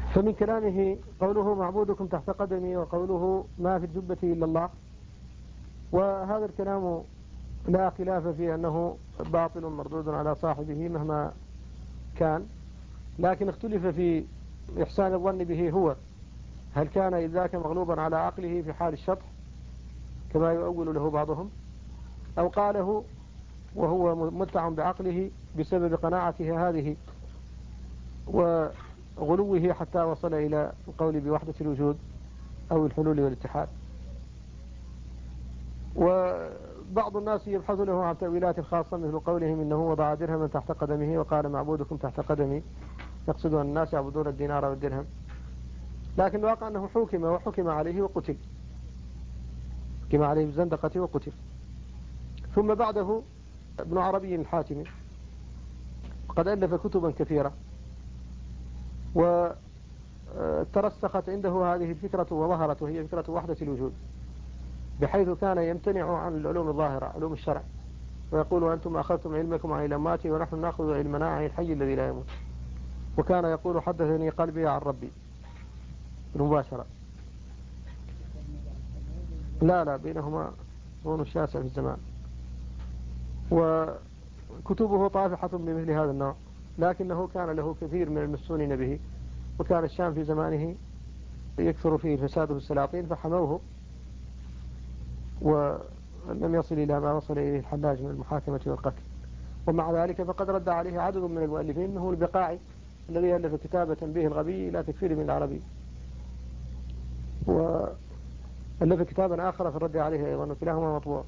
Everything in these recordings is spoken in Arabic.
فمن كلامه قوله معبودكم تحت قدمي، وقوله ما في الجبة إلا الله، وهذا الكلام لا خلاف في أنه باطل مردود على صاحبه مهما كان، لكن اختلف في إحسان الظن به هو، هل كان إذ ذاك مغلوبا على عقله في حال الشطح كما يؤول له بعضهم، أو قاله وهو متع بعقله بسبب قناعته هذه وغلوه حتى وصل إلى القول بوحدة الوجود أو الحلول والاتحاد. وبعض الناس يبحث له عن تأويلات خاصة مثل قولهم إنه وضع درهما تحت قدمه وقال معبودكم تحت قدمي، يقصد أن الناس يعبدون الدينار والدرهم، لكن الواقع أنه وحكم عليه وقتل، حكم عليه بالزندقة وقتل. ثم بعده ابن عربي الحاتمي قد ألف كتبا كثيرة، وترسخت عنده هذه الفكرة وظهرت، وهي فكرة وحدة الوجود، بحيث كان يمتنع عن العلوم الظاهرة علوم الشرع، ويقول أنتم أخذتم علمكم عن الأموات ونحن نأخذ علمنا عن الحي الذي لا يموت. وكان يقول حدثني قلبي عن ربي بالمباشرة. لا بينهما صون شاسع في الزمان، وكتبه طافحة بمثل هذا النوع، لكنه كان له كثير من المسونين به، وكان الشام في زمانه يكثر فيه فساده السلاطين فحموه، ولم يصل إلى ما وصل إليه الحلاج من المحاكمة والقتل. ومع ذلك فقد رد عليه عدد من المؤلفين، منه البقاعي الذي ألف كتاب تنبيه الغبي إلى تكفير من العربي، وألف كتابا آخر في الرد عليه أيضا، وكلاهما مطبوع.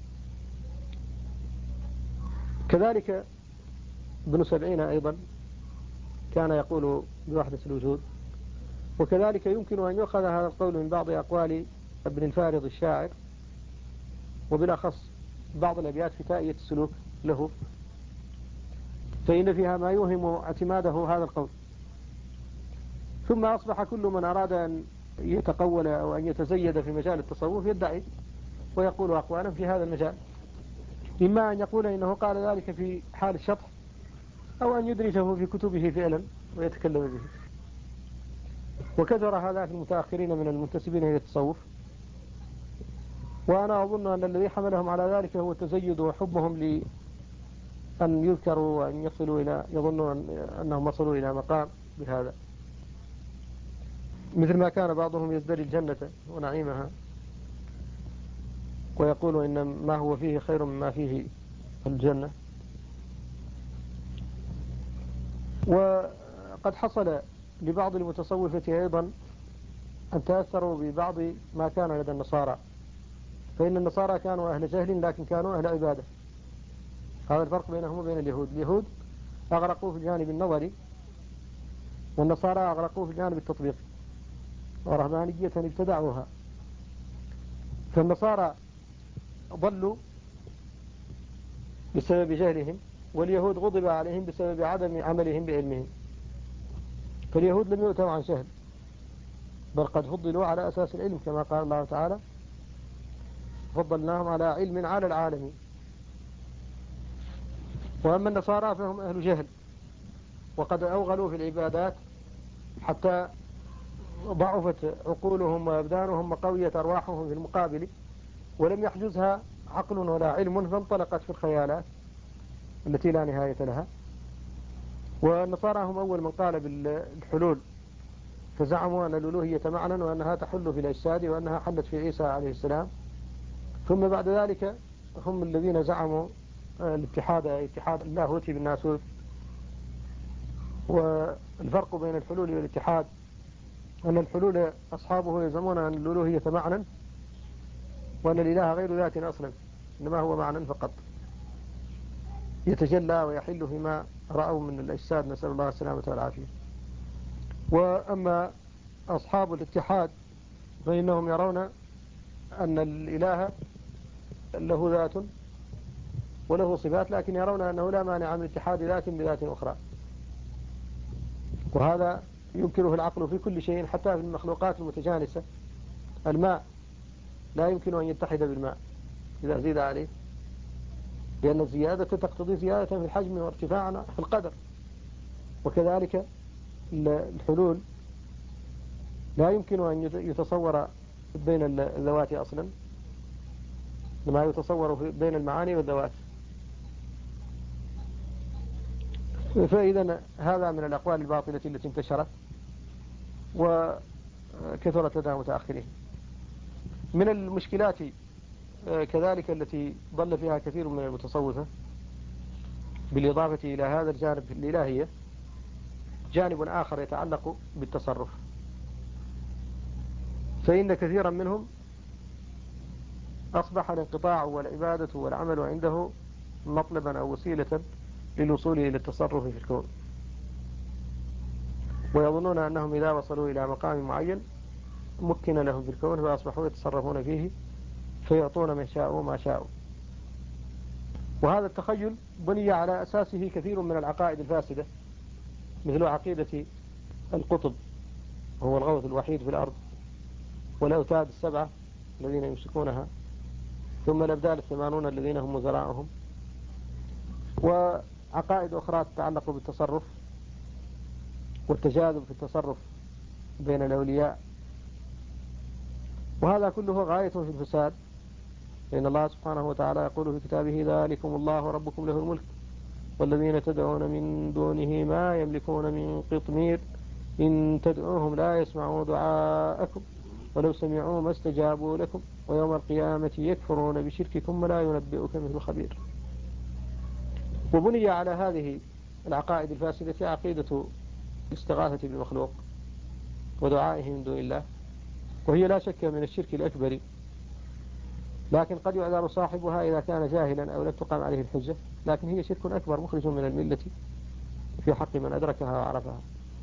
كذلك ابن سبعين أيضا كان يقول بوحدة الوجود. وكذلك يمكن أن يؤخذ هذا القول من بعض أقوال ابن الفارض الشاعر، وبالأخص بعض الأبيات في تائية السلوك له، فإن فيها ما يوهم اعتماده هذا القول. ثم أصبح كل من أراد أن يتقول أو أن يتزيد في مجال التصوف يدعي ويقول أقوالا في هذا المجال، إما أن يقول إنه قال ذلك في حال الشطح، أو أن يدرجه في كتبه فعلا ويتكلم به. وكثر هذا في المتأخرين من المنتسبين إلى التصوف، وأنا أظن أن الذي حملهم على ذلك هو التزيد وحبهم لأن يذكروا وأن يصلوا إلى، يظنوا أنهم وصلوا إلى مقام بهذا، مثل ما كان بعضهم يزدري الجنة ونعيمها ويقول إن ما هو فيه خير مما فيه الجنة. وقد حصل لبعض المتصوفة أيضا أن تأثروا ببعض ما كان لدى النصارى، فإن النصارى كانوا أهل جهل لكن كانوا أهل عبادة. هذا الفرق بينهم وبين اليهود أغرقوا في الجانب النظري، والنصارى أغرقوا في الجانب التطبيقي، ورهبانية ابتدعوها. فالنصارى ضلوا بسبب جهلهم، واليهود غضب عليهم بسبب عدم عملهم بعلمهم. فاليهود لم يؤتوا عن جهل، بل قد فضلوا على أساس العلم كما قال الله تعالى فضلناهم على علم على العالمين. وأما النصارى فهم أهل جهل، وقد أوغلوا في العبادات حتى ضعفت عقولهم وأبدانهم وقويت أرواحهم في المقابل، ولم يحجزها عقل ولا علم، فانطلقت في الخيالات التي لا نهاية لها. والنصارى هم أول من قال بالحلول، فزعموا أن الألوهية معنى وأنها تحل في الأجساد وأنها حلت في عيسى عليه السلام. ثم بعد ذلك هم الذين زعموا اتحاد اللاهوتي بالناسوت. والفرق بين الحلول والاتحاد أن الحلول أصحابه يزعمون أن الألوهية معنى، وأن الإله غير ذات أصلا، إنما هو معنى فقط يتجلى ويحل فيما رأوا من الأجساد، نسأل الله السلامة والعافية. وأما أصحاب الاتحاد فإنهم يرون أن الإله له ذات وله صفات، لكن يرون أنه لا مانع من اتحاد ذات بذات أخرى، وهذا ينكره العقل في كل شيء، حتى في المخلوقات المتجانسة. الماء لا يمكن أن يتحد بالماء إذا زيد عليه، لأن الزيادة تقتضي زيادة في الحجم وارتفاعا في القدر. وكذلك الحلول لا يمكن أن يتصور بين الذوات أصلا ما يتصور بين المعاني والذوات. فإذا هذا من الأقوال الباطلة التي انتشرت وكثرت لدى متأخرين. من المشكلات كذلك التي ضل فيها كثير من المتصوفة بالإضافة إلى هذا الجانب الإلهية جانب آخر يتعلق بالتصرف. فإن كثيرا منهم أصبح الانقطاع والعبادة والعمل عنده مطلبا أو وسيلة للوصول إلى التصرف في الكون، ويظنون أنهم إذا وصلوا إلى مقام معين مكن لهم في الكون فأصبحوا يتصرفون فيه فيعطون من شاءوا ما شاءوا. وهذا التخيل بني على أساسه كثير من العقائد الفاسدة، مثل عقيدة القطب هو الغوث الوحيد في الأرض، والأوتاد السبعة الذين يمسكونها، ثم الأبدال 80 الذين هم وزراءهم، وعقائد أخرى تتعلق بالتصرف والتجاذب في التصرف بين الأولياء. وهذا كله غاية في الفساد، لأن الله سبحانه وتعالى يقول في كتابه: ذلكم الله ربكم له الملك والذين تدعون من دونه ما يملكون من قطمير إن تدعوهم لا يسمعوا دعاءكم ولو سمعوا ما استجابوا لكم ويوم القيامة يكفرون بشرككم ولا ينبئك مثل خبير. وبني على هذه العقائد الفاسدة عقيدة الاستغاثة بالمخلوق ودعائه من دون الله، وهي لا شك من الشرك الأكبر، لكن قد يعذر صاحبها إذا كان جاهلا أو لم تقام عليه الحجة، لكن هي شرك أكبر مخرج من الملة في حق من أدركها وعرفها.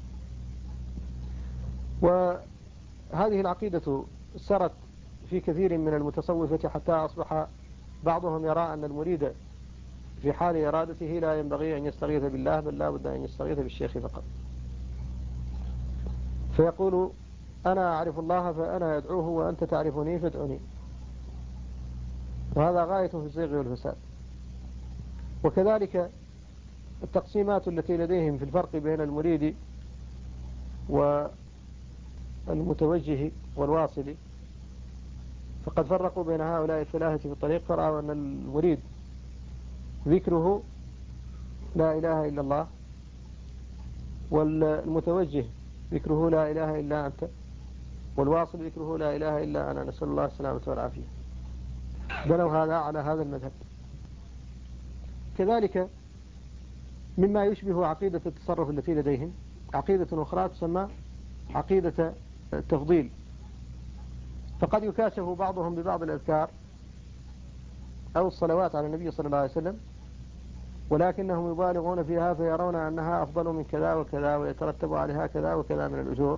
وهذه العقيدة سرت في كثير من المتصوفة حتى أصبح بعضهم يرى أن المريد في حال إرادته لا ينبغي أن يستغيث بالله، بل لا بد أن يستغيث بالشيخ فقط. فيقول: أنا أعرف الله فأنا أدعوه وأنت تعرفني فادعني. وهذا غاية في الزيغ والفساد. وكذلك التقسيمات التي لديهم في الفرق بين المريد والمتوجه والواصل، فقد فرقوا بين هؤلاء الثلاثة في الطريق، فرأوا أن المريد ذكره لا إله إلا الله، والمتوجه ذكره لا إله إلا أنت، والواصل ذكره لا إله إلا أنا، نسأل الله السلامة والعافية. بنوا هذا على هذا المذهب. كذلك مما يشبه عقيدة التصرف التي لديهم عقيدة أخرى تسمى عقيدة التفضيل. فقد يكاشف بعضهم ببعض الأذكار أو الصلوات على النبي صلى الله عليه وسلم، ولكنهم يبالغون فيها فيرون أنها أفضل من كذا وكذا ويترتب عليها كذا وكذا من الأجور.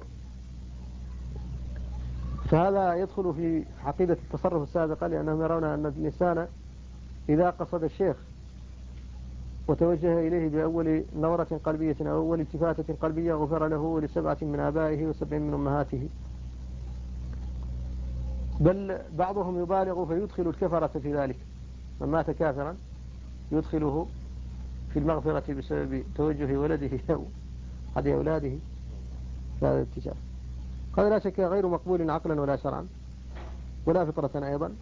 فهذا يدخل في عقيدة التصرف السابقة، لأنهم يرون أن الإنسان إذا قصد الشيخ وتوجه إليه بأول نورة قلبية أو أول التفاتة قلبية غفر له ولسبعة من آبائه وسبع من أمهاته. بل بعضهم يبالغ فيدخل الكفرة في ذلك، من مات كافرا يدخله في المغفرة بسبب توجه ولده أو أحد أولاده في هذا الاتجاه. هذا لا شك غير مقبول عقلا ولا شرعا ولا فطرة أيضا.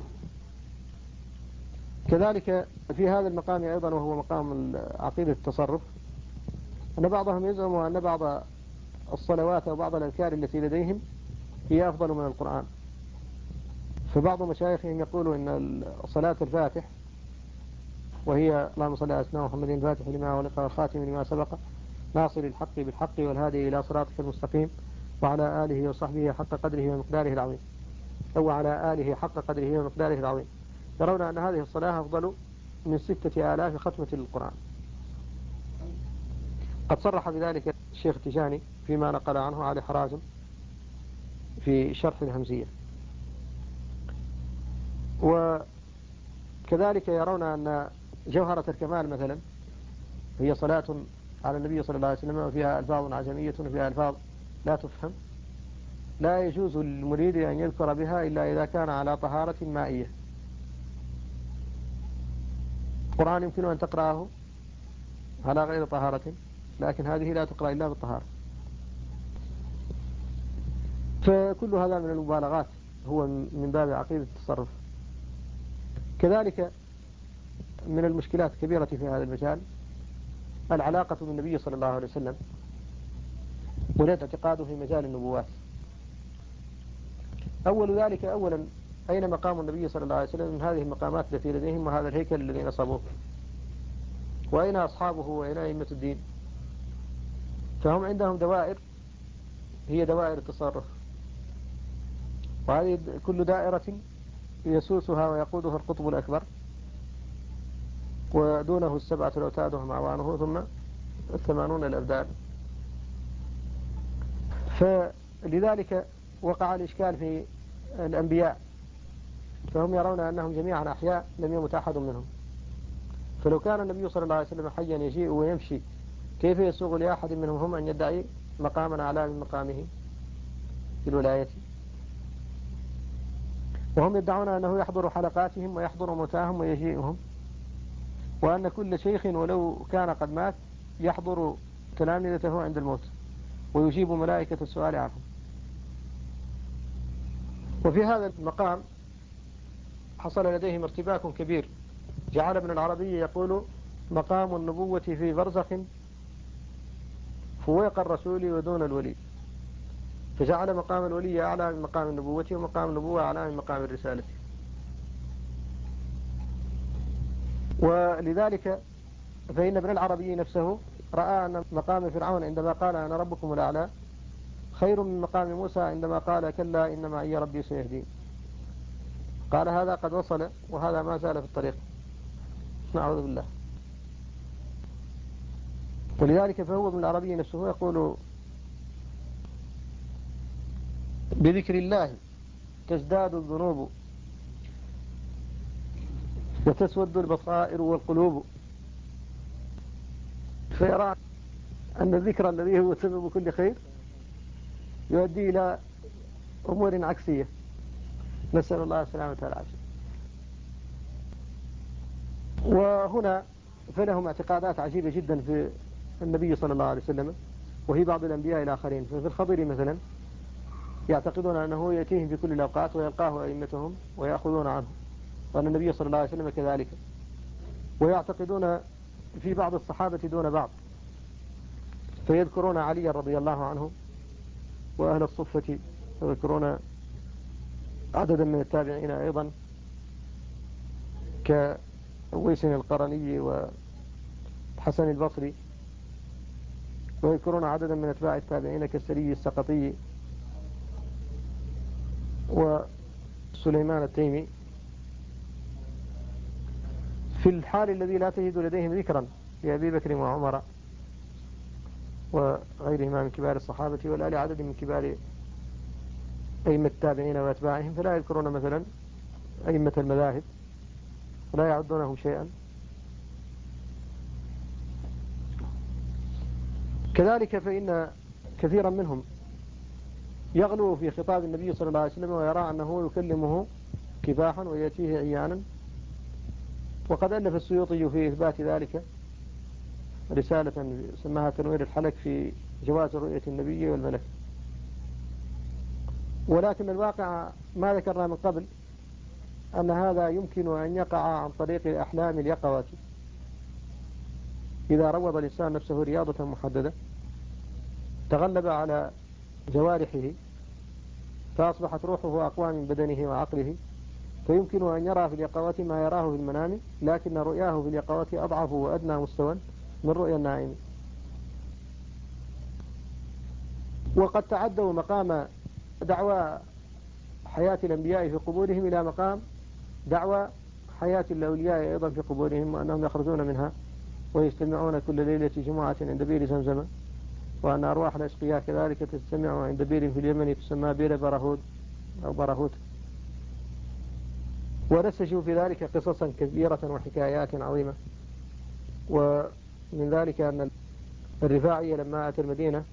كذلك في هذا المقام أيضا، وهو مقام عقيدة التصرف، أن بعضهم يزعم أن بعض الصلوات أو بعض الأذكار التي لديهم هي أفضل من القرآن. فبعض مشايخهم يقول إن صلاة الفاتح، وهي اللهم صل على سيدنا محمد الفاتح لما ولق والخاتم لما سبق ناصر الحق بالحق والهادي إلى صراطك المستقيم وعلى آله وصحبه حق قدره ومقداره العظيم، أو على آله حق قدره ومقداره العظيم، يرون أن هذه الصلاة أفضل من 6000 ختمة للقرآن. قد صرح بذلك الشيخ التجاني فيما نقل عنه علي حرازم في شرح الهمزية. وكذلك يرون أن جوهرة الكمال مثلا هي صلاة على النبي صلى الله عليه وسلم وفيها ألفاظ عجمية وفيها ألفاظ لا تفهم، لا يجوز للمريد أن يذكر بها إلا إذا كان على طهارة مائية. القرآن يمكن أن تقرأه على غير طهارة، لكن هذه لا تقرأ إلا بالطهارة. فكل هذا من المبالغات، هو من باب عقيدة التصرف. كذلك من المشكلات الكبيرة في هذا المجال العلاقة بالنبي صلى الله عليه وسلم والاعتقاد في مجال النبوات. أول ذلك أولا، أين مقام النبي صلى الله عليه وسلم من هذه المقامات التي لديهم وهذا الهيكل الذي نصبوه؟ وأين أصحابه وأين أئمة الدين؟ فهم عندهم دوائر هي دوائر التصرف، وهذه كل دائرة يسوسها ويقودها القطب الأكبر، ودونه 7 الأوتاد وهم أعوانه، ثم 80 الأبدال. فلذلك وقع الإشكال في الأنبياء، فهم يرون أنهم جميعا أحياء لم يمت أحد منهم. فلو كان النبي صلى الله عليه وسلم حيا يجيء ويمشي، كيف يسوغ لأحد منهم هم أن يدعي مقاما أعلى من مقامه في الولاية؟ وهم يدعون أنه يحضر حلقاتهم ويحضر موتاهم ويجيئهم، وأن كل شيخ ولو كان قد مات يحضر تلامذته عند الموت ويجيب ملائكة السؤال عنهم. وفي هذا المقام حصل لديهم ارتباك كبير، جعل ابن العربي يقول مقام النبوة في برزخ فوق الرسول ودون الولي، فجعل مقام الولي أعلى من مقام النبوة ومقام النبوة أعلى من مقام الرسالة. ولذلك فإن ابن العربي نفسه رأى أن مقام فرعون عندما قال أنا ربكم الأعلى خير من مقام موسى عندما قال كلا إن معي ربي سيهدين. قال هذا قد وصل وهذا ما زال في الطريق، نعوذ بالله. ولذلك فهو ابن العربي نفسه يقول بذكر الله تزداد الذنوب وتسود البصائر والقلوب، فيرى أن الذكر الذي هو سبب كل خير يؤدي إلى أمور عكسية، نسأل الله السلامة والعافية. وهنا فلهم اعتقادات عجيبة جدا في النبي صلى الله عليه وسلم وفي بعض الأنبياء الآخرين. ففي الخضر مثلا يعتقدون أنه يأتيهم في كل الأوقات ويلقاه أئمتهم ويأخذون عنه، وأن النبي صلى الله عليه وسلم كذلك. ويعتقدون في بعض الصحابة دون بعض، فيذكرون علي رضي الله عنه وأهل الصفة، ويذكرون عددا من التابعين أيضا كويس القرني وحسن البصري، ويذكرون عددا من أتباع التابعين كالسري السقطي وسليمان التيمي، في الحال الذي لا تجد لديهم ذكرا لأبي بكر وعمر وغيرهما من كبار الصحابة ولا لعدد من كبار أئمة التابعين وأتباعهم، فلا يذكرون مثلا أئمة المذاهب ولا يعدونهم شيئا. كذلك فإن كثيرا منهم يغلو في خطاب النبي صلى الله عليه وسلم ويرى أنه يكلمه كفاحا ويأتيه عيانا، وقد ألف السيوطي في إثبات ذلك رسالة سماها تنوير الحلك في جواز رؤية النبي والملك. ولكن الواقع ما ذكرنا من قبل أن هذا يمكن أن يقع عن طريق الأحلام اليقظة، إذا روض الإنسان نفسه رياضة محددة تغلب على جوارحه فأصبحت روحه أقوى من بدنه وعقله، فيمكن أن يرى في اليقظة ما يراه في المنام، لكن رؤياه في اليقظة أضعف وأدنى مستوى من رؤيا النائم. وقد تعدوا مقام دعوى حياة الأنبياء في قبورهم إلى مقام دعوى حياة الأولياء أيضا في قبورهم، وأنهم يخرجون منها ويجتمعون كل ليلة جمعة عند بئر زمزم، وأن أرواح الأشقياء كذلك تجتمع عند بئر في اليمن تسمى بئر برهود أو برهوت. ونسجوا في ذلك قصصا كثيرة وحكايات عظيمة. ومن ذلك أن الرفاعي لما أتى المدينة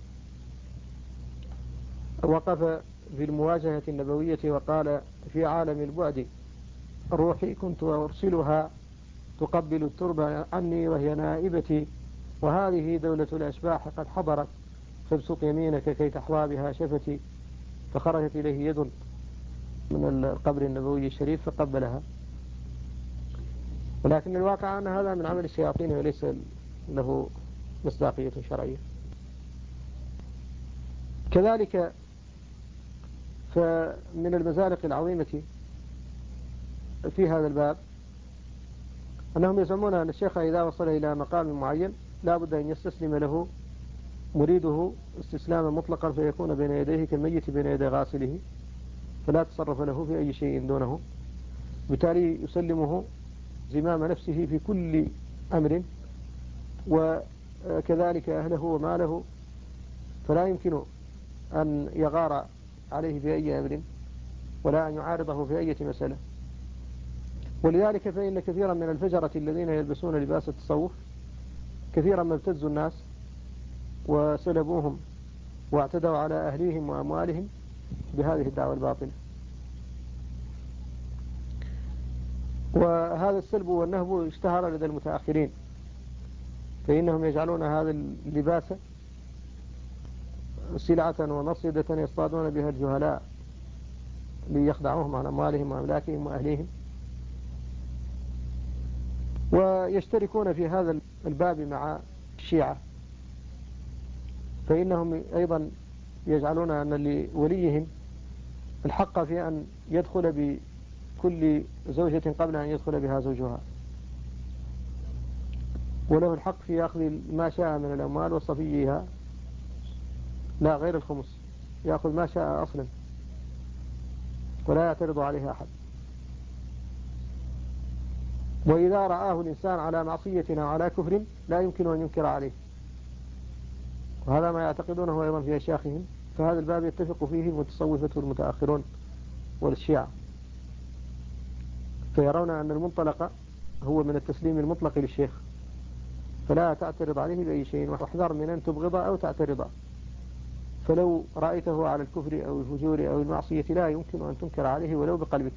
وقف في المواجهة النبوية وقال في عالم البعد روحي كنت أرسلها تقبل التربة عني وهي نائبتي، وهذه دولة الأشباح قد حضرت فابسط يمينك كي تحظى بها شفتي. فخرجت إليه يد من القبر النبوي الشريف فقبلها، ولكن الواقع أن هذا من عمل الشياطين وليس له مصداقية شرعية. كذلك فمن المزالق العظيمة في هذا الباب أنهم يزعمون أن الشيخ إذا وصل إلى مقام معين لا بد أن يستسلم له مريده استسلاما مطلقا، فيكون بين يديه كالميت بين يدي غاسله، فلا تصرف له في أي شيء دونه، بالتالي يسلمه زمام نفسه في كل أمر، وكذلك أهله وماله، فلا يمكن أن يغار عليه في أي أمر ولا أن يعارضه في أي مسألة. ولذلك فإن كثيرا من الفجرة الذين يلبسون لباس التصوف كثيرا ما ابتزوا الناس وسلبوهم واعتدوا على أهليهم وأموالهم بهذه الدعوة الباطلة. وهذا السلب والنهب اشتهر لدى المتأخرين، فإنهم يجعلون هذا اللباس سلعة ومصيدة يصطادون بها الجهلاء ليخدعوهم عن أموالهم وأملاكهم وأهليهم، ويشتركون في هذا الباب مع الشيعة، فإنهم أيضا يجعلون أن لوليهم الحق في أن يدخل بكل زوجة قبل أن يدخل بها زوجها، وله الحق في أخذ ما شاء من الأموال وصفيها، لا غير الخمس، يأخذ ما شاء أصلا ولا يعترض عليه أحد. وإذا رآه الإنسان على معصية أو على كفر لا يمكن أن ينكر عليه، وهذا ما يعتقدونه أيضا في أشياخهم، فهذا الباب يتفق فيه المتصوفة والمتأخرون والشيعة، فيرون أن المنطلق هو من التسليم المطلق للشيخ، فلا تعترض عليه بأي شيء، واحذر من أن تبغض أو تعترض، فلو رأيته على الكفر أو الفجور أو المعصية لا يمكن أن تنكر عليه ولو بقلبك.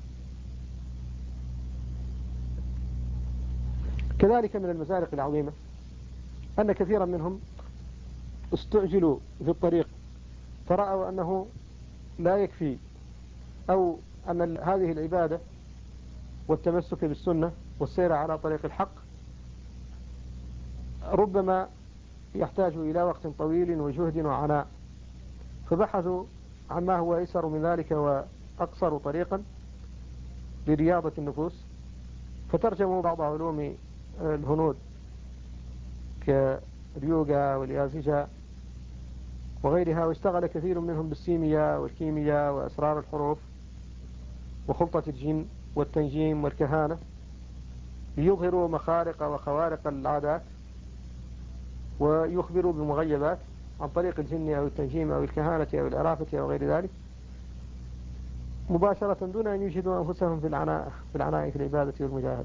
كذلك من المزالق العظيمة أن كثيرا منهم استعجلوا في الطريق، فرأوا أنه لا يكفي، أو أن هذه العبادة والتمسك بالسنة والسير على طريق الحق ربما يحتاج إلى وقت طويل وجهد وعناء، فبحثوا عما هو أيسر من ذلك وأقصر طريقا لرياضة النفوس، فترجموا بعض علوم الهنود كاليوغا واليازيجا وغيرها، واشتغل كثير منهم بالسيمياء والكيمياء وأسرار الحروف وخلطة الجن والتنجيم والكهانة، ليظهروا مخارق وخوارق العادات ويخبروا بمغيبات عن طريق الجن أو التنجيم أو الكهانة أو العرافة أو غير ذلك مباشرة دون أن يجهدوا أنفسهم في العناء في العبادة والمجاهدة.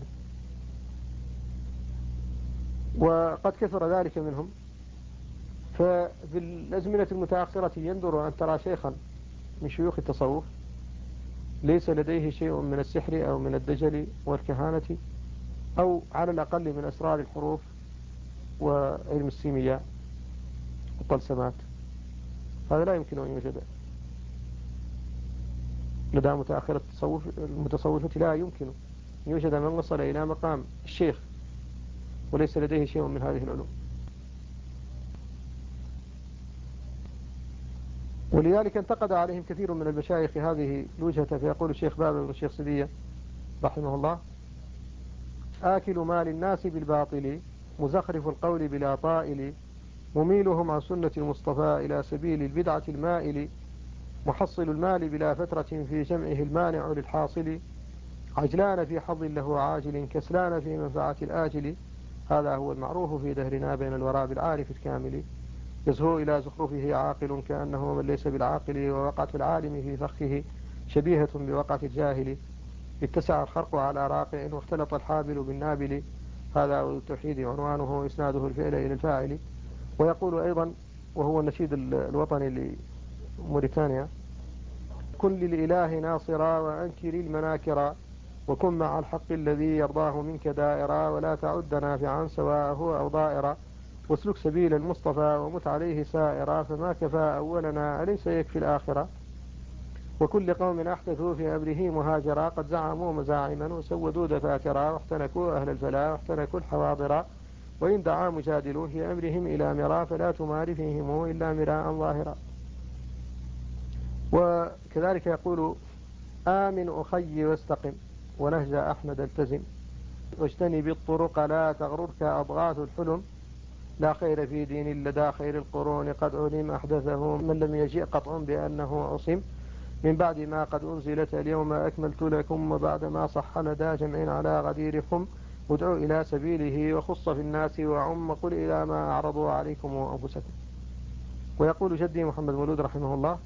وقد كثر ذلك منهم، ففي الأزمنة المتأخرة يندر أن ترى شيخا من شيوخ التصوف ليس لديه شيء من السحر أو من الدجل والكهانة أو على الأقل من أسرار الحروف وعلم السيمياء والطلسمات، هذا لا يمكن أن يوجد لدى متأخر المتصوفة، لا يمكن أن يوجد من وصل إلى مقام الشيخ وليس لديه شيء من هذه العلوم. ولذلك انتقد عليهم كثير من المشايخ هذه الوجهة، فيقول الشيخ بابا بن الشيخ سدية رحمه الله: آكل مال الناس بالباطل، مزخرف القول بلا طائل، مميلهم عن سنة المصطفى إلى سبيل البدعة المائل، محصل المال بلا فترة في جمعه المانع للحاصل، عجلان في حظ له عاجل، كسلان في منفعة الآجل، هذا هو المعروف في دهرنا بين الوراء بالعارف الكامل، يزهو إلى زخرفه عاقل كأنه من ليس بالعاقل، ووقعة العالم في فخه شبيهة بوقعة الجاهل، اتسع الخرق على راقع واختلط الحابل بالنابل، هذا التوحيد عنوانه إسناده الفعل إلى الفاعل. ويقول أيضا وهو النشيد الوطني لموريتانيا: كن للإله ناصرا وأنكر المناكرا، وكن مع الحق الذي يرضاه منك دائرا، ولا تعد نافعا سواءه أو ضائرا، واسلك سبيل المصطفى ومت عليه سائرا، فما كفى أولنا أليس يكفي الآخرة. وكل قوم أحدثوا في أمره مهاجرا، قد زعموا مزاعما وسودوا دفاترا، واحتنكوا أهل الفلا واحتنكوا الحواضرا، وإن دعا مجادل في أمرهم إلى مرا، فلا تمار فيهم إلا مراء ظاهرا. وكذلك يقول: آمن أخي واستقم، ونهج أحمد التزم، واجتنب الطرق لا تغررك أضغاث الحلم، لا خير في دين لدى خير القرون، قد علم أحدثه من لم يجئ قطع بأنه عصم، من بعد ما قد أنزلت اليوم أكملت لكم، وبعد ما صح لدى جمع على غديركم، ادعوا إلى سبيله وخص في الناس وعم، قل إلى ما أعرضوا عليكم أنفسكم. ويقول جدي محمد مولود رحمه الله: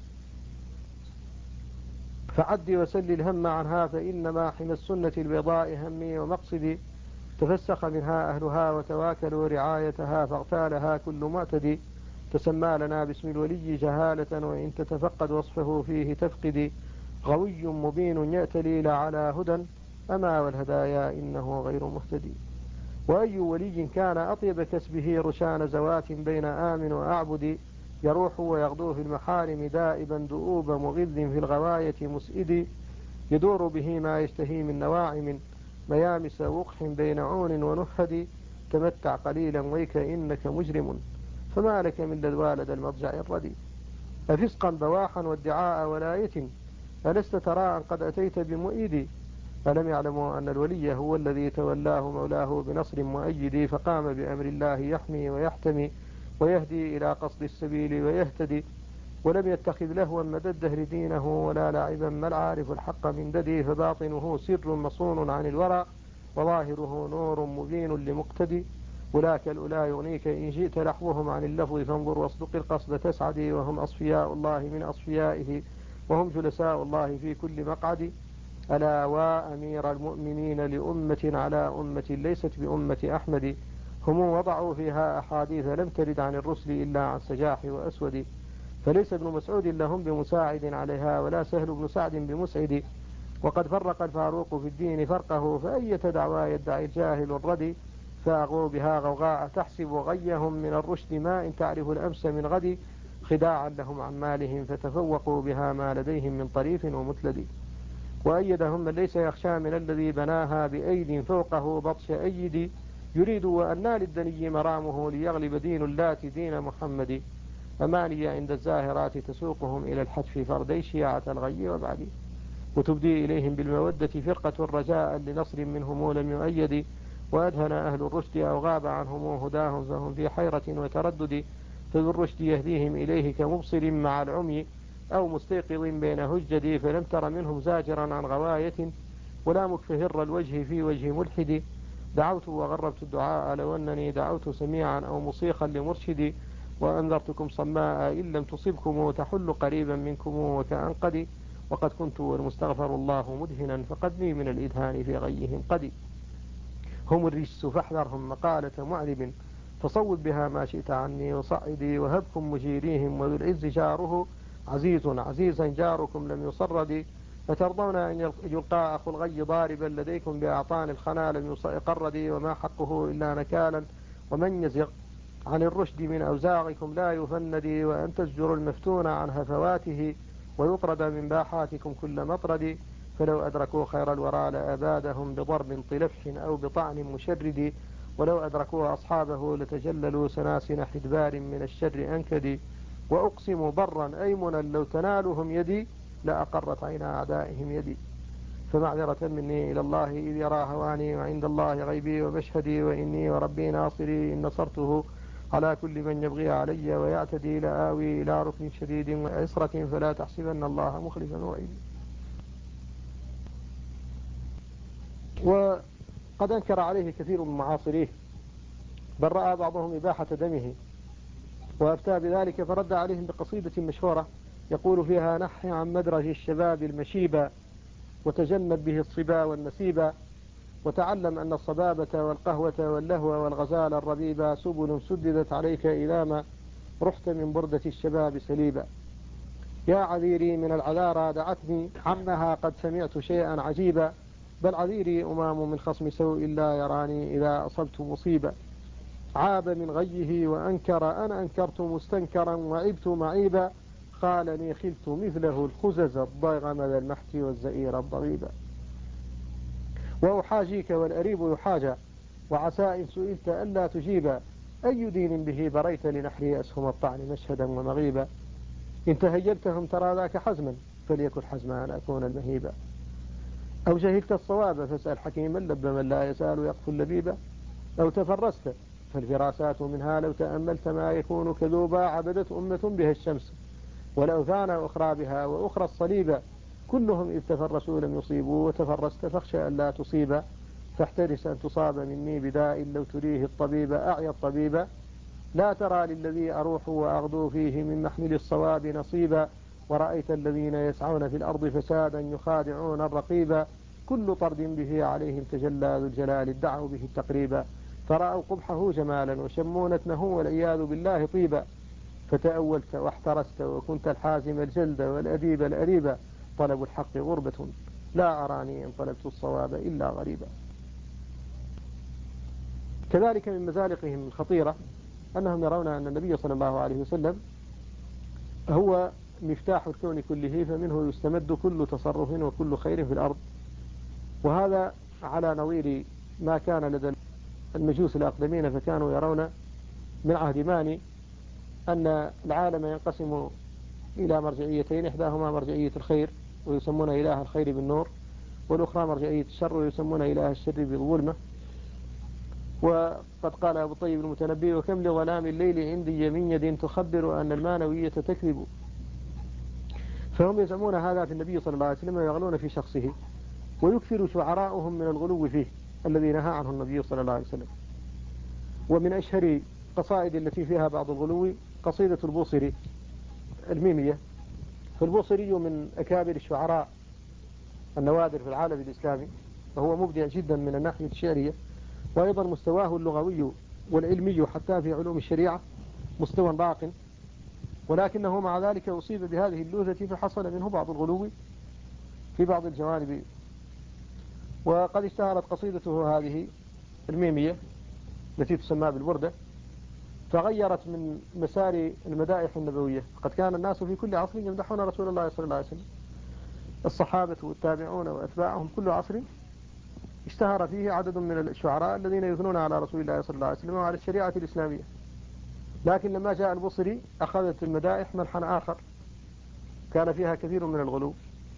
فعدي وسل الهم عنها، فإنما حمى السنة البيضاء همي ومقصدي، تفسخ منها أهلها وتواكلوا رعايتها، فاغتالها كل معتدي، تسمى لنا باسم الولي جهالة، وإن تتفقد وصفه فيه تفقدي، غوي مبين يأتلي لعلى هدى، أما والهدايا إنه غير مهتدي. وأي ولي كان أطيب كسبه رشان زوات بين آمن وأعبد، يروح ويغدو في المحارم دائبا دؤوب مغذ في الغواية مسئد، يدور به ما يشتهي من نواعم ميامس وقح بين عون ونهد، تمتع قليلا ويك إنك مجرم، فما لك من لدوالد المضجع الردي، أفسقا بواحا وادعاء ولاية، ألست ترى أن قد أتيت بمؤيد، ألم يعلموا أن الولي هو الذي تولاه مولاه بنصر مؤيد، فقام بأمر الله يحمي ويحتمي، ويهدي إلى قصد السبيل ويهتدي، ولم يتخذ لهوا مدى الدهر دينه، ولا لاعبا ما العارف الحق من ددي، فباطنه سر مصون عن الورى، وظاهره نور مبين لمقتدي، ولاك الأولى يغنيك إن جئت لحظهم عن اللفظ، فانظر واصدق القصد تسعدي، وهم أصفياء الله من أصفيائه، وهم جلساء الله في كل مقعد، ألا وأمير المؤمنين لأمة على أمة ليست بأمة أحمد، هم وضعوا فيها أحاديث لم ترد عن الرسل إلا عن سجاح وأسود، فليس ابن مسعود لهم بمساعد عليها، ولا سهل بن سعد بمسعد، وقد فرق الفاروق في الدين فرقه، فأية دعوى يدعي الجاهل الردي، فأغوا بها غوغاء تحسب غيهم من الرشد، ما إن تعرف الأمس من غد، خداعا لهم عن مالهم، فتفوقوا بها ما لديهم من طريف ومتلد، وأيدهم من ليس يخشى من الذي بناها بأيد فوقه بطش أيد، يريد وأنى للدني مرامه، ليغلب دين اللات دين محمد، أماني عند الزاهرات تسوقهم إلى الحتف فردي شيعة الغي وبعدي، وتبدي إليهم بالمودة فرقة رجاء لنصر منهم لم يؤيد، وأدهن أهل الرشد أو غاب عنهم هداهم، فهم في حيرة وتردد، فذو الرشد يهديهم إليه كمبصر مع العمي، أو مستيقظ بين هجدي، فلم تر منهم زاجرا عن غواية، ولا مكفهر الوجه في وجه ملحد، دعوت وغربت الدعاء لو أنني دعوت سميعا أو مصيخا لمرشدي، وأنذرتكم صماء إن لم تصبكم تحل قريبا منكم وكأنقدي، وقد كنت والمستغفر الله مدهنا، فقد لي من الإدهان في غيهم قدي، هم الرجس فاحذرهم مقالة معرب، فصوب بها ما شئت عني وصعدي، وهبكم مجيريهم وذو العز جاره عزيز عزيزا جاركم لم يصرد، فترضون أن يلقى أخو الغي ضاربا لديكم بأعطان الخنا لم يقرد، وما حقه إلا نكالا، ومن يزغ عن الرشد من أوزاعكم لا يفند، وأن تزجر المفتون عن هفواته، ويطرد من باحاتكم كل مطرد، فلو أدركوا خير الورى لأبادهم بضرب طلفح أو بطعن مشرد، ولو أدركوا أصحابه لتجللوا سناسن حدبار من الشر أنكد، وأقسم برا أيمنا لو تنالهم يدي لأقرت عين أعدائهم يدي، فمعذرة مني إلى الله إذ يرى هواني، وعند الله غيبي ومشهدي، وإني وربي ناصري إن نصرته على كل من يبغي علي ويعتدي، لآوي إلى ركن شديد وعسرة، فلا تحسبن الله مخلفا وعيدي. وقد أنكر عليه كثير من معاصريه، بل رأى بعضهم إباحة دمه وأفتى بذلك، فرد عليهم بقصيدة مشهورة يقول فيها: نحي عن مدرج الشباب المشيبة، وتجنب به الصبا والنسيبا، وتعلم أن الصبابة والقهوة واللهو والغزال الربيبا سبل سددت عليك إذا ما رحت من بردة الشباب سليبا، يا عذيري من العذارى دعتني عمها قد سمعت شيئا عجيبا، بل عذيري أمام من خصم سوء لا يراني إذا أصبت مصيبا، عاب من غيه وأنكر أنا أنكرت مستنكرا وعبت معيبا، خالني خلت مثله الخزز الضيغم ذا المحت والزئير الضبيب. وأحاجيك والأريب يحاجى وعسى إن سئلت ألا تجيب أي دين به بريت لنحري أسهم الطعن مشهدا ومغيبا. إن تهيبتهم ترى ذاك حزما فليكن حزما أن أكون المهيبا. أو جهلت الصواب فاسأل حكيما لب من لا يسأل يقف اللبيبا. أو تفرست فالفراسات منها لو تأملت ما يكون كذوبا. عبدت أمة بها الشمس والأوثان أخرى بها وأخرى الصليبا. كلهم إذ تفرسوا لم يصيبوا وتفرست فاخشى أن لا تصيبا. فاحترس أن تصاب مني بداء لو تريه الطبيب أعيا الطبيب. لا ترى للذي أروح وأغدو فيه من محمل الصواب نصيبا. ورأيت الذين يسعون في الأرض فسادا يخادعون الرقيبا. كل طرد به عليهم تجلى ذو الجلال ادعوا به التقريبا. فرأوا قبحه جمالا وشموا نتنه والعياذ بالله طيبا. فتأولت واحترست وكنت الحازم الجلد والأديب الأريبا. طلب الحق غربة لا أراني إن طلبت الصواب إلا غريبا. كذلك من مزالقهم الخطيرة أنهم يرون أن النبي صلى الله عليه وسلم هو مفتاح الكون كله فمنه يستمد كل تصرف وكل خير في الأرض. وهذا على نظير ما كان لدى المجوس الأقدمين فكانوا يرون من عهد ماني أن العالم ينقسم إلى مرجعيتين. إحداهما مرجعية الخير ويسمون إله الخير بالنور والأخرى مرجعية الشر ويسمون إله الشر بالظلمة. وقد قال أبو الطيب المتنبي وكم لظلام الليل عندي من يد تخبر أن المانوية تكذب. فهم يزعمون هذا في النبي صلى الله عليه وسلم ويغلون في شخصه ويكثر شعراؤهم من الغلو فيه الذي نهى عنه النبي صلى الله عليه وسلم. ومن أشهر قصائد التي فيها بعض الغلو قصيدة البوصري الميمية. فالبوصري من أكابر الشعراء النوادر في العالم الإسلامي وهو مبدع جدا من الناحية الشعرية وأيضا مستواه اللغوي والعلمي حتى في علوم الشريعة مستوى راق. ولكنه مع ذلك أصيب بهذه اللوذة فحصل منه بعض الغلو في بعض الجوانب. وقد اشتهرت قصيدته هذه الميمية التي تسمى بالبردة فغيرت من مسار المدائح النبوية. قد كان الناس في كل عصر يمدحون رسول الله صلى الله عليه وسلم الصحابة والتابعون وأتباعهم كل عصر اشتهر فيه عدد من الشعراء الذين يثنون على رسول الله صلى الله عليه وسلم وعلى الشريعة الإسلامية. لكن لما جاء البصري أخذت المدائح منحى آخر كان فيها كثير من الغلو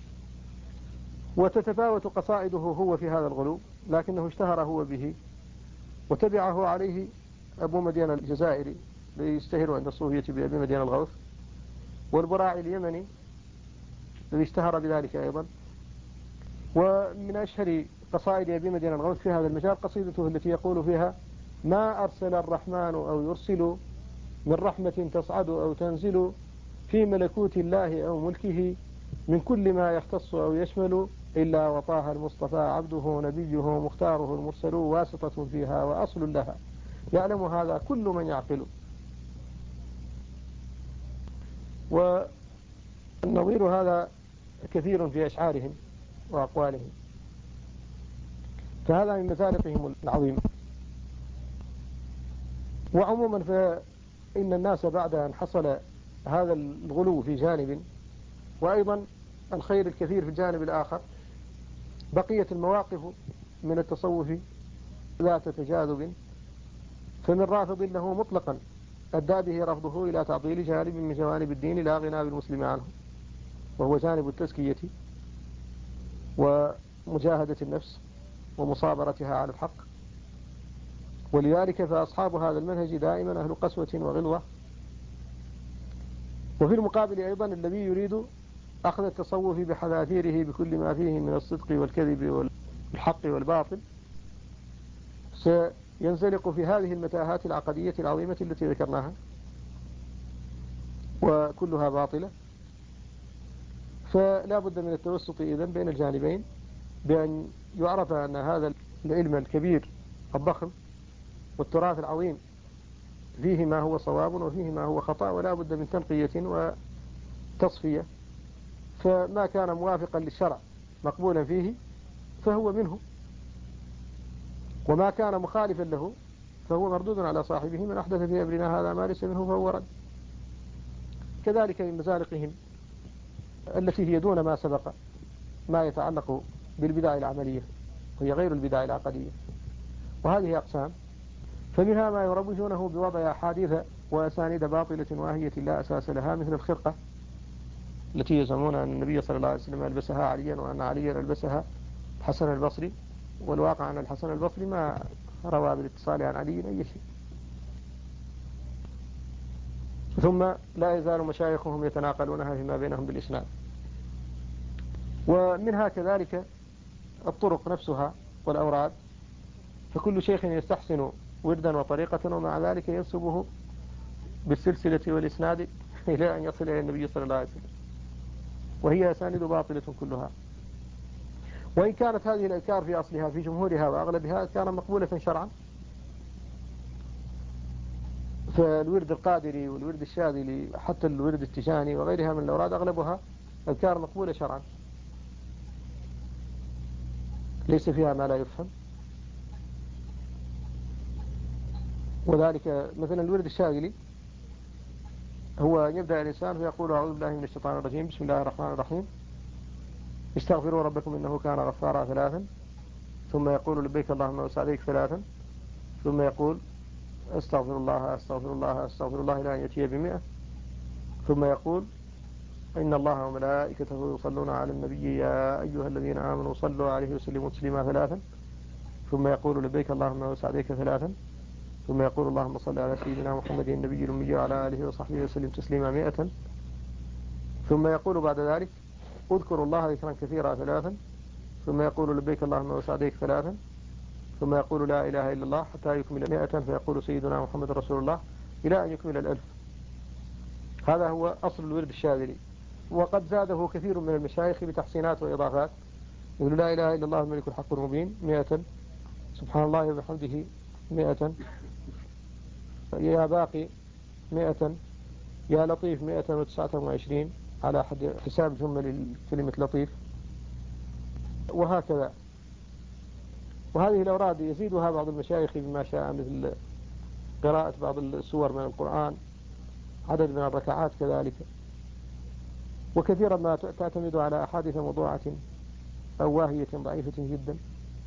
وتتفاوت قصائده هو في هذا الغلو لكنه اشتهر هو به وتبعه عليه أبو مدين الجزائري ليشتهر عند الصوفية بأبي مدين الغوث والبراعي اليمني الذي اشتهر بذلك أيضا. ومن أشهر قصائد أبي مدين الغوث في هذا المجال قصيدته التي يقول فيها ما أرسل الرحمن أو يرسل من رحمة تصعد أو تنزل في ملكوت الله أو ملكه من كل ما يختص أو يشمل إلا وطاها المصطفى عبده نبيه مختاره المرسل واسطة فيها وأصل لها يعلم هذا كل من يعقل. والنظير هذا كثير في أشعارهم وأقوالهم. فهذا من مزالقهم العظيمة. وعموما فإن الناس بعد أن حصل هذا الغلو في جانب وأيضا الخير الكثير في الجانب الآخر بقية المواقف من التصوف ذات تجاذب. فمن رافض له مطلقا أدى به رفضه إلى تعطيل جانب من جوانب الدين لا غنى بالمسلم عنه وهو جانب التزكية ومجاهدة النفس ومصابرتها على الحق. ولذلك فأصحاب هذا المنهج دائما أهل قسوة وغلظة. وفي المقابل أيضا الذي يريد أخذ التصوف بحذافيره بكل ما فيه من الصدق والكذب والحق والباطل سينزلق في هذه المتاهات العقدية العظيمة التي ذكرناها وكلها باطلة. فلا بد من التوسط إذن بين الجانبين بأن يعرف أن هذا العلم الكبير الضخم والتراث العظيم فيه ما هو صواب وفيه ما هو خطأ ولا بد من تنقية وتصفية. فما كان موافقا للشرع مقبولا فيه فهو منه وما كان مخالفا له فهو مردود على صاحبه. من أحدث في أمرنا هذا ما ليس منه فهو رد. كذلك من مزالقهم التي هي دون ما سبق ما يتعلق بالبدع العملية وهي غير البدع العقدية، وهذه أقسام. فمنها ما يروجونه بوضع أحاديث وأسانيد باطلة واهية لا أساس لها، مثل الخرقة التي يزعمون أن النبي صلى الله عليه وسلم ألبسها عليا وأن عليا ألبسها الحسن البصري، والواقع أن الحسن البصري ما روى بالاتصال عن علي أي شيء. ثم لا يزال مشايخهم يتناقلونها فيما بينهم بالإسناد. ومنها كذلك الطرق نفسها والأوراد، فكل شيخ يستحسن وردا وطريقة ومع ذلك ينسبه بالسلسلة والإسناد إلى أن يصل إلى النبي صلى الله عليه وسلم، وهي أسانيد باطلة كلها. وإن كانت هذه الأذكار في أصلها في جمهورها وأغلبها كان مقبولة شرعا، فالورد القادري والورد الشاذلي حتى الورد التجاني وغيرها من الأوراد أغلبها أذكار مقبولة شرعا ليس فيها ما لا يفهم. وذلك مثلا الورد الشاذلي هو يبدأ الإنسان فيقول أعوذ بالله من الشيطان الرجيم، بسم الله الرحمن الرحيم، استغفروا ربكم إنه كان غفارا ثلاثا، ثم يقول لبيك اللهم وسعديك ثلاثا، ثم يقول استغفر الله استغفر الله استغفر الله إلى أن يأتي ب100، ثم يقول إن الله وملائكته يصلون على النبي يا أيها الذين آمنوا صلوا عليه وسلموا تسليما ثلاثا، ثم يقول لبيك اللهم وسعديك ثلاثا، ثم يقول اللهم صل على سيدنا محمد النبي الأمي وعلى آله وصحبه وسلم تسليما 100، ثم يقول بعد ذلك اذكروا الله ذكرا كثيرا ثلاثا، ثم يقول لبيك اللهم وسعديك ثلاثا، ثم يقول لا إله إلا الله حتى يكمل 100، فيقول سيدنا محمد رسول الله إلى أن يكمل 1000. هذا هو أصل الورد الشاذلي، وقد زاده كثير من المشايخ بتحسينات وإضافات، يقول لا إله إلا الله الملك الحق المبين 100، سبحان الله وبحمده 100، يا باقي 100، يا لطيف 129 على حساب جمل كلمة لطيف، وهكذا. وهذه الأوراد يزيدها بعض المشايخ بما شاء، مثل قراءة بعض السور من القرآن، عدد من الركعات كذلك، وكثيرا ما تعتمد على أحاديث موضوعة أو واهية ضعيفة جدا.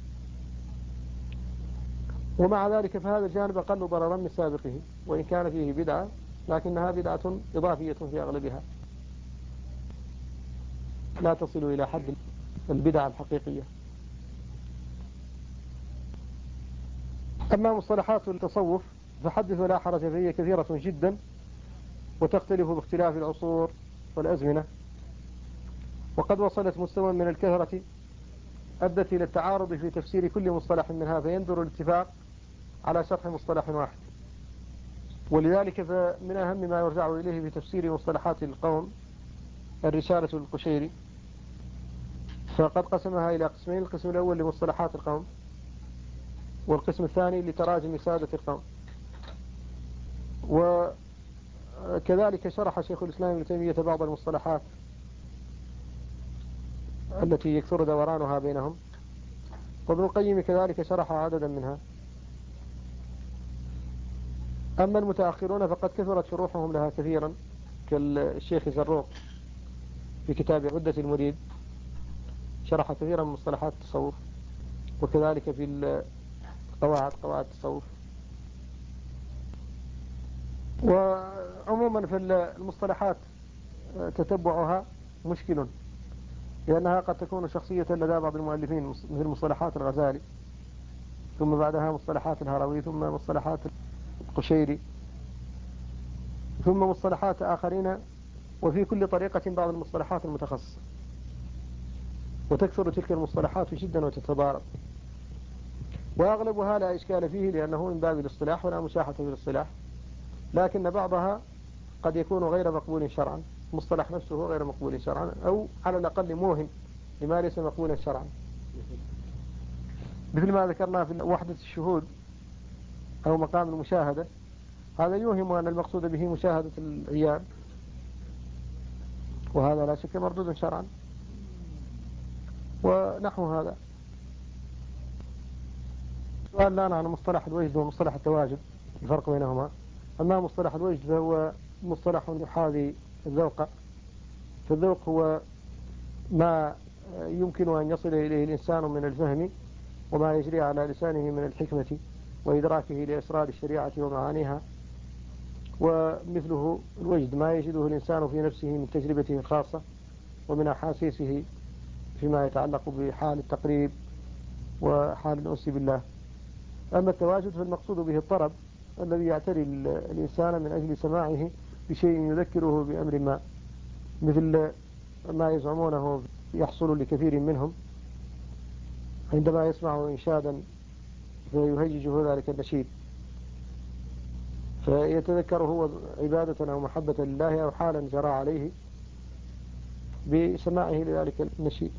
ومع ذلك فهذا الجانب أقل ضررا من سابقه، وإن كان فيه بدعة لكنها بدعة إضافية في أغلبها، لا تصل إلى حد البدعة الحقيقية. أما مصطلحات التصوف فحدث ولا حرج، فهي كثيرة جدا وتختلف باختلاف العصور والأزمنة، وقد وصلت مستوى من الكثرة أدت إلى التعارض في تفسير كل مصطلح منها، فيندر الاتفاق على شرح مصطلح واحد. ولذلك فمن أهم ما يرجع إليه في تفسير مصطلحات القوم الرسالة القشيري، فقد قسمها إلى قسمين: القسم الأول لمصطلحات القوم، والقسم الثاني لتراجم سادة القوم. وكذلك شرح شيخ الإسلام ابن تيمية بعض المصطلحات التي يكثر دورانها بينهم، وابن القيم كذلك شرح عددا منها. أما المتأخرون فقد كثرت شروحهم لها كثيرا، كالشيخ زروق في كتاب عدة المريد شرح كثيرا من مصطلحات التصوف، وكذلك في قواعد التصوف. وعموما في المصطلحات تتبعها مشكل، لأنها قد تكون شخصية لدى بعض المؤلفين، مثل مصطلحات الغزالي، ثم بعدها مصطلحات الهروي، ثم مصطلحات القشيري، ثم مصطلحات آخرين، وفي كل طريقة بعض المصطلحات المتخصصة، وتكثر تلك المصطلحات جدا وتتضارب. وأغلبها لا إشكال فيه لأنه من باب الاصطلاح ولا مشاحة في الاصطلاح، لكن بعضها قد يكون غير مقبول شرعا، مصطلح نفسه غير مقبول شرعا، أو على الأقل موهم لما ليس مقبولا شرعا، مثل ما ذكرنا في وحدة الشهود أو مقام المشاهدة. هذا يوهم أن المقصود به مشاهدة العيان، وهذا لا شك مردود شرعا، ونحو هذا. سؤال الآن عن مصطلح الوجد ومصطلح التواجد، الفرق بينهما. أما مصطلح الوجد فهو مصطلح يحاذي الذوق. فالذوق هو ما يمكن أن يصل إليه الإنسان من الفهم وما يجري على لسانه من الحكمة وإدراكه لأسرار الشريعة ومعانيها. ومثله الوجد، ما يجده الإنسان في نفسه من تجربته الخاصة ومن أحاسيسه فيما يتعلق بحال التقريب وحال الأنس بالله. أما التواجد فالمقصود به الطرب الذي يعتري الإنسان من أجل سماعه بشيء يذكره بأمر ما، مثل ما يزعمونه يحصل لكثير منهم عندما يسمع إنشادا فيهيجه ذلك النشيد، فيتذكر هو عبادة أو محبة لله أو حالا جرى عليه بسماعه لذلك النشيد،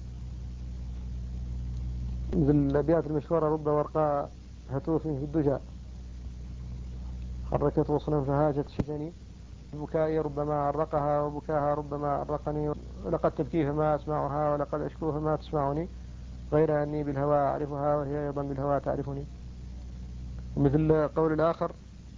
مثل الأبيات المشهورة: رب ورقاء هتوف في الدجى حركت غصنا فهاجت شجني، بكائي ربما عرقها وبكاها ربما عرقني، ولقد تبكي فما أسمعها ولقد أشكو فما تسمعني، غير أني بالهوى أعرفها وهي أيضا بالهوى تعرفني. مثل قول الآخر: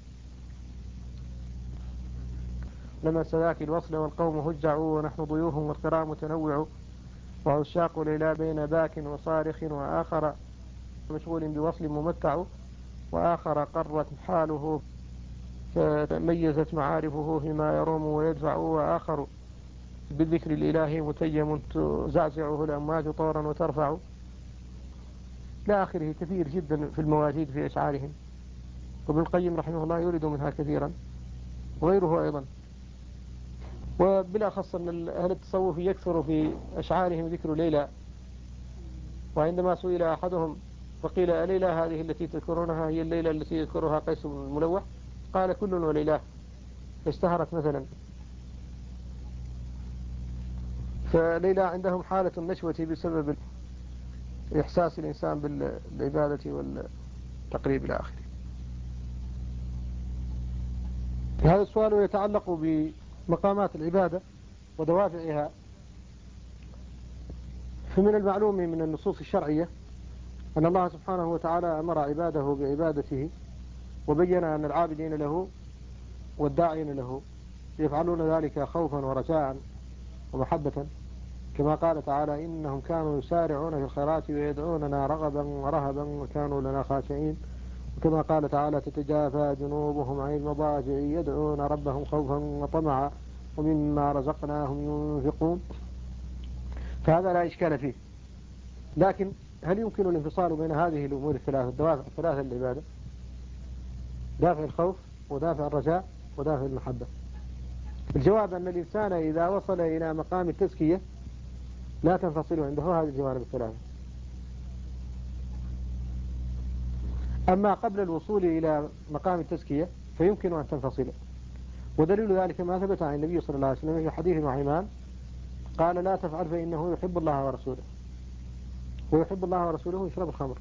لما سذاك الوصل والقوم هجعوا ونحن ضيوف والكرام متنوع، وعشاق ليلى بين باك وصارخ، وآخر مشغول بوصل ممتع، وآخر قرت حاله فميزت معارفه فيما يروم ويدفع، وآخر بالذكر الإلهي متيم تزعزعه الأمواج طورا وترفع، لا آخره. كثير جدا في المواجيد في أشعارهم، وابن القيم رحمه الله يورد منها كثيرا وغيره أيضا. وبالأخص أن أهل التصوف يكثر في أشعارهم ذكر ليلى، وعندما سئل أحدهم فقيل: أليلى هذه التي تذكرونها هي الليلة التي يذكرها قيس بن الملوح؟ قال: كل وليلاه، اشتهرت مثلا. فليلى عندهم حالة النشوة بسبب إحساس الإنسان بالعبادة والتقريب إلى آخره. هذا السؤال يتعلق بمقامات العبادة ودوافعها. فمن المعلوم من النصوص الشرعية أن الله سبحانه وتعالى أمر عباده بعبادته، وبين أن العابدين له والداعين له يفعلون ذلك خوفا ورجاء ومحبة، كما قال تعالى: إنهم كانوا يسارعون في الخيرات ويدعوننا رغبا ورهبا وكانوا لنا خاشعين. وكما قال تعالى: تتجافى جنوبهم عن المضاجع يدعون ربهم خوفا وطمعا ومما رزقناهم ينفقون. فهذا لا إشكال فيه. لكن هل يمكن الانفصال بين هذه الأمور الثلاثة، الدوافع الثلاثة للعبادة: دافع الخوف ودافع الرجاء ودافع المحبة؟ الجواب أن الإنسان إذا وصل إلى مقام التزكية لا تنفصل عنده هذه الجوانب الثلاثة. أما قبل الوصول إلى مقام التزكية فيمكن أن تنفصل، ودليل ذلك ما ثبت عن النبي صلى الله عليه وسلم في حديث نعيمان قال: لا تفعل فإنه يحب الله ورسوله، ويحب الله ورسوله يشرب الخمر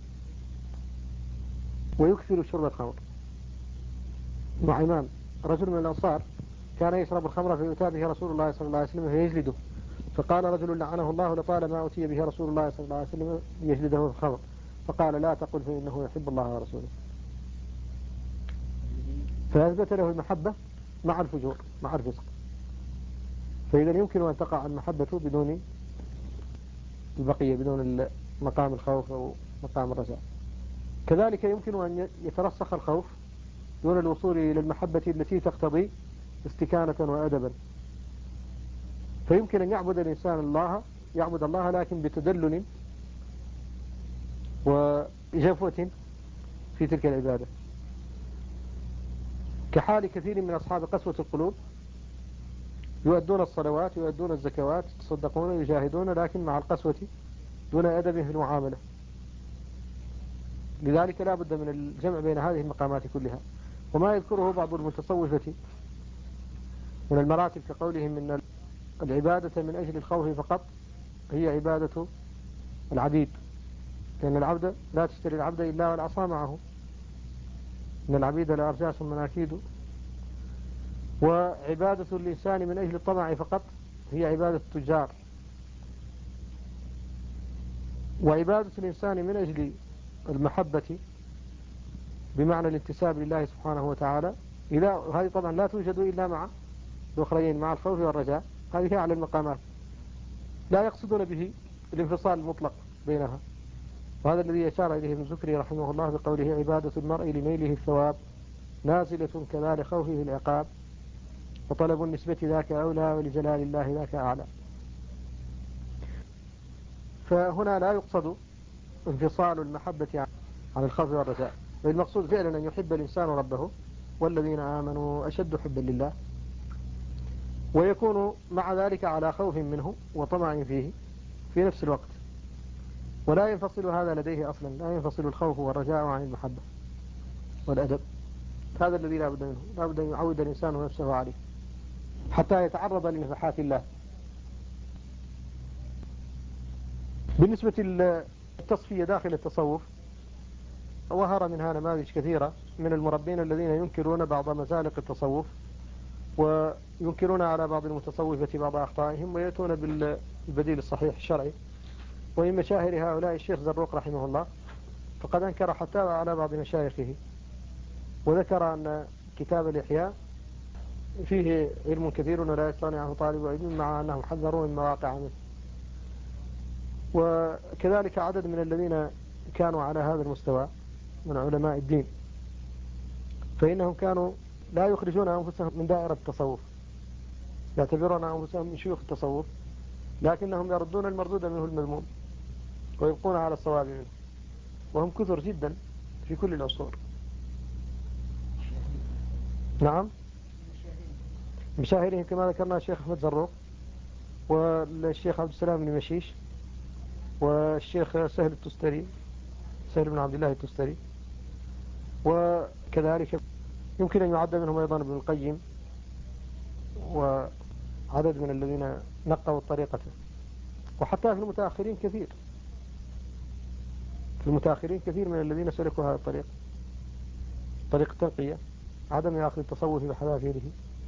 ويكثر شرب الخمر. نعيمان رجل من الأنصار كان يشرب الخمر فيؤتى به رسول الله صلى الله عليه وسلم فيجلده، فقال رجل: لعنه الله لطالما أتي به رسول الله صلى الله عليه وسلم يجلده في الخمر. فقال: لا تقل فإنه يحب الله ورسوله. فأثبت له المحبة مع الفجور مع الفسق. فإذا يمكن أن تقع المحبة بدون البقية، بدون مقام الخوف أو مقام الرجاء. كذلك يمكن أن يترسخ الخوف دون الوصول إلى المحبة التي تقتضي استكانة وأدبا. فيمكن أن يعبد الإنسان يعبد الله لكن بتدلل وجفوة في تلك العبادة، كحال كثير من أصحاب قسوة القلوب يؤدون الصلوات يؤدون الزكوات يتصدقون يجاهدون لكن مع القسوة دون أدب في المعاملة. لذلك لا بد من الجمع بين هذه المقامات كلها. وما يذكره بعض المتصوفة من المراتب كقولهم إن العبادة من أجل الخوف فقط هي عبادة العبيد، لأن العبد لا تشتري العبد إلا والعصا معه، إن العبيد لأرجاس مناكيد. وعبادة الإنسان من أجل الطمع فقط هي عبادة التجار. وعبادة الإنسان من أجل المحبة بمعنى الانتساب لله سبحانه وتعالى، هذه طبعا لا توجد إلا مع الأخرين مع الخوف والرجاء، هذه أعلى المقامات، لا يقصدون به الانفصال المطلق بينها. وهذا الذي أشار إليه ابن زكري رحمه الله بقوله: عبادة المرء لنيله الثواب نازلة كذا لخوفه العقاب، وطلب النسبة ذاك أولى ولجلال الله ذاك أعلى. فهنا لا يقصد انفصال المحبة عن الخوف والرجاء، والمقصود فعلا أن يحب الإنسان ربه والذين آمنوا أشد حبا لله، ويكون مع ذلك على خوف منه وطمع فيه في نفس الوقت، ولا ينفصل هذا لديه أصلا، لا ينفصل الخوف والرجاء عن المحبة والأدب. هذا الذي لا بد منه، لا بد أن يعود الإنسان نفسه عليه حتى يتعرض لنفحات الله. بالنسبة للتصفية داخل التصوف، ظهر منها نماذج كثيرة من المربين الذين ينكرون بعض مسالك التصوف، وينكرون على بعض المتصوفة بعض أخطائهم، ويأتون بالبديل الصحيح الشرعي. ومن مشاهير هؤلاء الشيخ زروق رحمه الله، فقد أنكر حتى على بعض مشايخه، وذكر أن كتاب الإحياء فيه علم كثير ولا يستغني عنه طالب علم، مع أنهم حذروا من مواقع منه. وكذلك عدد من الذين كانوا على هذا المستوى من علماء الدين، فإنهم كانوا لا يخرجون أنفسهم من دائرة التصوف، يعتبرون أنفسهم من شيوخ التصوف، لكنهم يردون المردود منه المذموم ويبقون على الصواب منه، وهم كثر جدا في كل العصور. نعم، مشاهيرهم كما ذكرنا الشيخ أحمد زروق، والشيخ عبد السلام بن مشيش، والشيخ سهل التستري، سهل بن عبد الله التستري، وكذلك يمكن أن يعد منهم أيضا ابن القيم، وعدد من الذين نقوا الطريقة. وحتى في المتأخرين كثير، في المتأخرين كثير من الذين سلكوا هذا الطريق، طريق التنقية، عدم أخذ التصوف بحذافيره.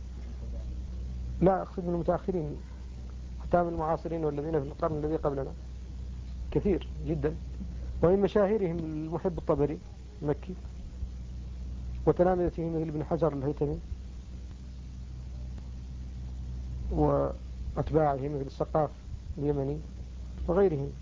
لا أقصد من المتأخرين، حتى من المعاصرين والذين في القرن الذي قبلنا كثير جدا. ومن مشاهيرهم المحب الطبري المكي، وتلامذته مثل ابن حجر الهيثمي، وأتباعه مثل السقاف اليمني وغيرهم.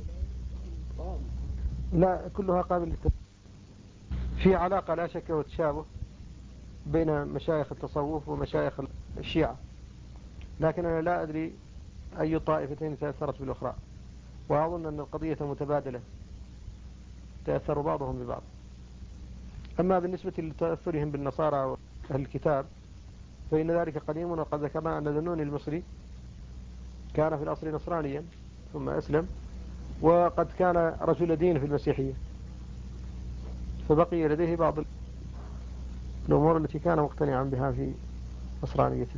لا، كلها قابل للتفسير. في علاقة لا شك وتشابه بين مشايخ التصوف ومشايخ الشيعة، لكن أنا لا أدري أي طائفتين تأثرت بالأخرى، وأظن أن القضية متبادلة، تأثر بعضهم ببعض. أما بالنسبة لتأثرهم بالنصارى وأهل الكتاب فإن ذلك قديم، وقد ذكرنا أن ذنون المصري كان في الأصل نصرانيا ثم أسلم، وقد كان رجل دين في المسيحية، فبقي لديه بعض الأمور التي كان مقتنعا بها في نصرانيته.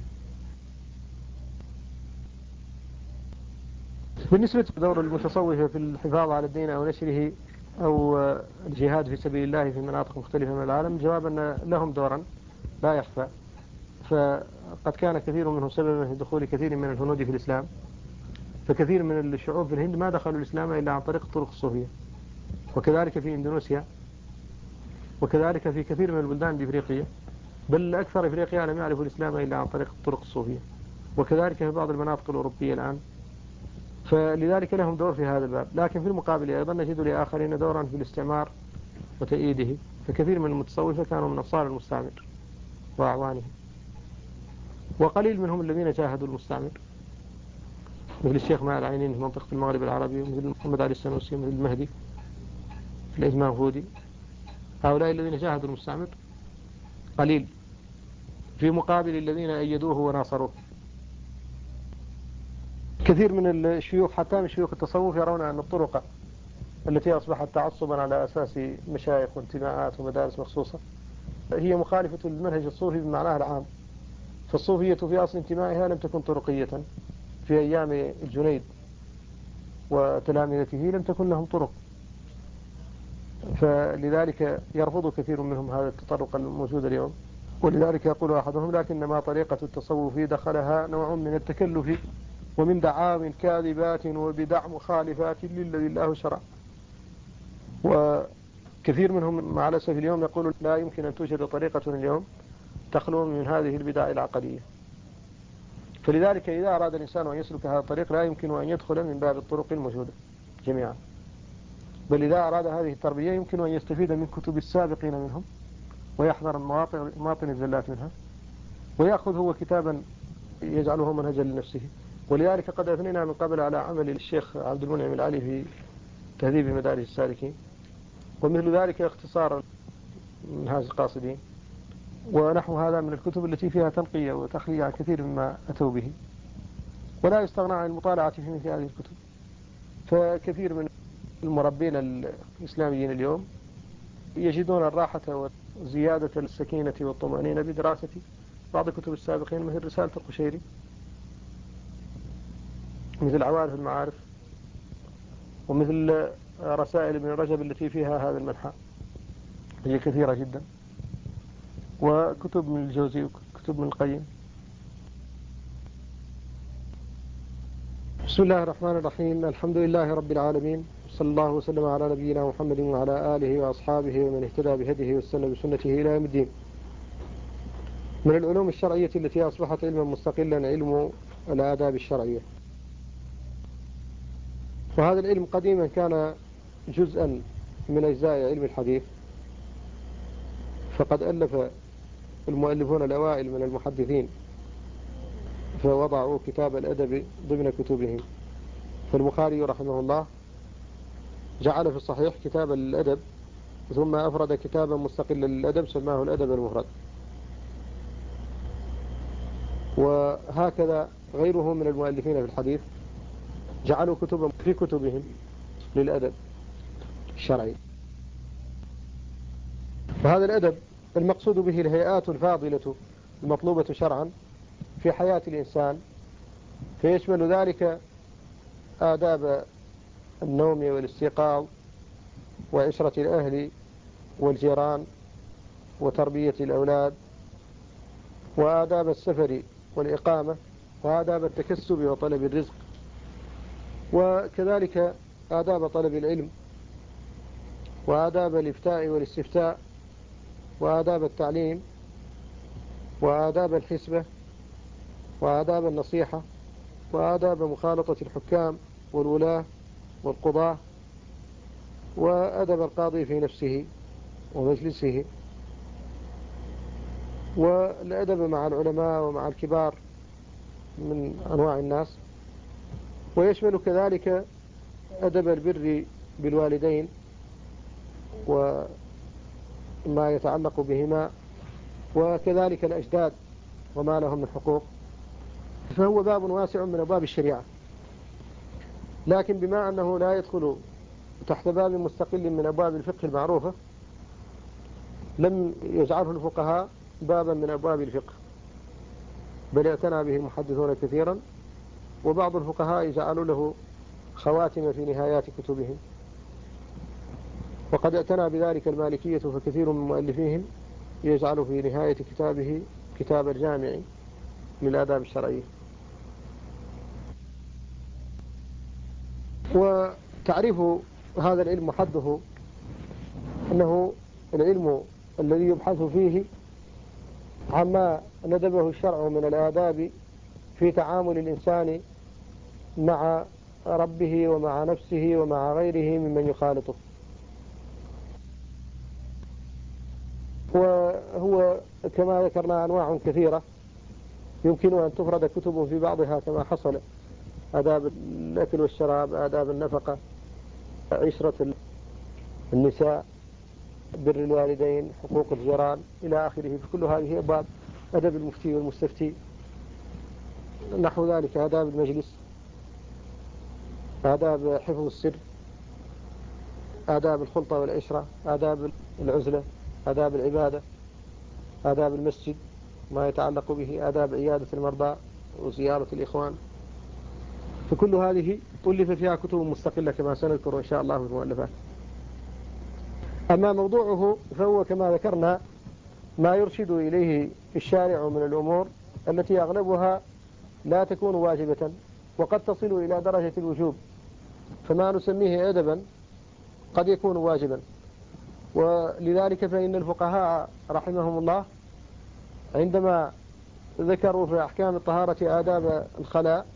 بالنسبة لدور المتصوفة في الحفاظ على الدين أو نشره أو الجهاد في سبيل الله في مناطق مختلفة من العالم، جواب أن لهم دورا لا يخفى. فقد كان كثير منهم سببا في دخول كثير من الهنود في الإسلام، فكثير من الشعوب في الهند ما دخلوا الإسلام إلا عن طريق الطرق الصوفية، وكذلك في إندونيسيا، وكذلك في كثير من البلدان الإفريقية، بل أكثر إفريقيا لم يعرفوا الإسلام إلا عن طريق الطرق الصوفية، وكذلك في بعض المناطق الأوروبية الآن. فلذلك لهم دور في هذا الباب. لكن في المقابل أيضا نجد لآخرين دورا في الاستعمار وتأييده، فكثير من المتصوفة كانوا من أنصار المستعمر وأعوانه، وقليل منهم الذين جاهدوا المستعمر، مثل الشيخ ماء العينين في منطقة المغرب العربي، مثل محمد علي السنوسي، مثل المهدي في الإزمان فودي. هؤلاء الذين جاهدوا المستعمر قليل في مقابل الذين أيدوه وناصروه. كثير من الشيوخ حتى من شيوخ التصوف يرون أن الطرق التي أصبحت تعصبا على أساس مشايخ وانتماءات ومدارس مخصوصة هي مخالفة للمنهج الصوفي بمعناه العام. فالصوفية في أصل انتمائها لم تكن طرقية، في أيام الجنيد وتلامذته لم تكن لهم طرق، فلذلك يرفض كثير منهم هذا التطرق الموجود اليوم. ولذلك يقول أحدهم: لكنما طريقة التصوف دخلها نوع من التكلف ومن دعاوى كاذبات وبدع مخالفات للذي الله شرع. وكثير منهم مع الأسف اليوم يقول لا يمكن أن توجد طريقة اليوم تخلو من هذه البدع العقدية. فلذلك إذا أراد الإنسان أن يسلك هذا الطريق لا يمكن أن يدخل من باب الطرق الموجودة جميعا، بل إذا أراد هذه التربية يمكن أن يستفيد من كتب السابقين منهم ويحذر مواطن الزلات منها، ويأخذ هو كتابا يجعله منهجا لنفسه. ولذلك قد أثنينا من قبل على عمل الشيخ عبد المنعم العلي في تهذيب مدارج السالكين، ومثل ذلك اختصار منهاج القاصدين ونحو هذا من الكتب التي فيها تنقية وتخلية عن كثير مما أتوا به، ولا يستغنى عن المطالعة في مثل هذه الكتب. فكثير من المربين الإسلاميين اليوم يجدون الراحة وزيادة السكينة والطمأنينة بدراسة بعض كتب السابقين مثل رسالة القشيري، مثل عوارف المعارف، ومثل رسائل ابن رجب التي فيها هذا المنحى، هي كثيرة جدا، وكتب من الجوزي وكتب من القيم. بسم الله الرحمن الرحيم. الحمد لله رب العالمين، صلى الله وسلم على نبينا محمد وعلى آله وأصحابه ومن اهتدى بهديه واستنى بسنته إلى يوم الدين. من العلوم الشرعية التي أصبحت علما مستقلا علم الآداب الشرعية، وهذا العلم قديما كان جزءا من أجزاء علم الحديث، فقد ألف المؤلفون الأوائل من المحدثين فوضعوا كتاب الأدب ضمن كتبهم. فالبخاري رحمه الله جعل في الصحيح كتاب الأدب، ثم أفرد كتابا مستقلا للأدب سماه الأدب المفرد. وهكذا غيره من المؤلفين في الحديث جعلوا كتبا في كتبهم للأدب الشرعي. وهذا الأدب المقصود به الهيئات الفاضلة المطلوبة شرعا في حياة الإنسان، فيشمل ذلك آداب النوم والاستيقاظ وعشرة الأهل والجيران وتربية الأولاد، وآداب السفر والإقامة، وآداب التكسب وطلب الرزق، وكذلك آداب طلب العلم، وآداب الإفتاء والاستفتاء، وآداب التعليم، وآداب الحسبة، وآداب النصيحة، وآداب مخالطة الحكام والولاة والقضاة، وأدب القاضي في نفسه ومجلسه، والأدب مع العلماء ومع الكبار من أنواع الناس. ويشمل كذلك أدب البر بالوالدين وما يتعلق بهما، وكذلك الأجداد وما لهم من حقوق. فهو باب واسع من أبواب الشريعة، لكن بما أنه لا يدخل تحت باب مستقل من أبواب الفقه المعروفة لم يجعله الفقهاء بابا من أبواب الفقه، بل اعتنى به المحدثون كثيرا، وبعض الفقهاء جعلوا له خواتم في نهايات كتبهم، وقد اعتنى بذلك المالكية، فكثير من مؤلفيهم يجعل في نهاية كتابه كتاب الجامع للآداب الشرعية. وتعريف هذا العلم حده أنه العلم الذي يبحث فيه عما ندبه الشرع من الآداب في تعامل الإنسان مع ربه ومع نفسه ومع غيره ممن يخالطه. وهو كما ذكرنا أنواع كثيرة يمكن أن تفرد كتب في بعضها كما حصل: آداب الأكل والشراب، آداب النفقة، عشرة النساء، بر الوالدين، حقوق الجيران، إلى آخره. فكل هذه أبواب: أدب المفتي والمستفتي، نحو ذلك آداب المجلس، آداب حفظ السر، آداب الخلطة والعشرة، آداب العزلة، آداب العبادة، آداب المسجد ما يتعلق به، آداب عيادة المرضى وزيارة الإخوان. فكل هذه ألف فيها كتب مستقلة كما سنذكر إن شاء الله في المؤلفات. أما موضوعه فهو كما ذكرنا ما يرشد إليه الشارع من الأمور التي أغلبها لا تكون واجبة وقد تصل إلى درجة الوجوب، فما نسميه أدبا قد يكون واجبا. ولذلك فإن الفقهاء رحمهم الله عندما ذكروا في أحكام الطهارة آداب الخلاء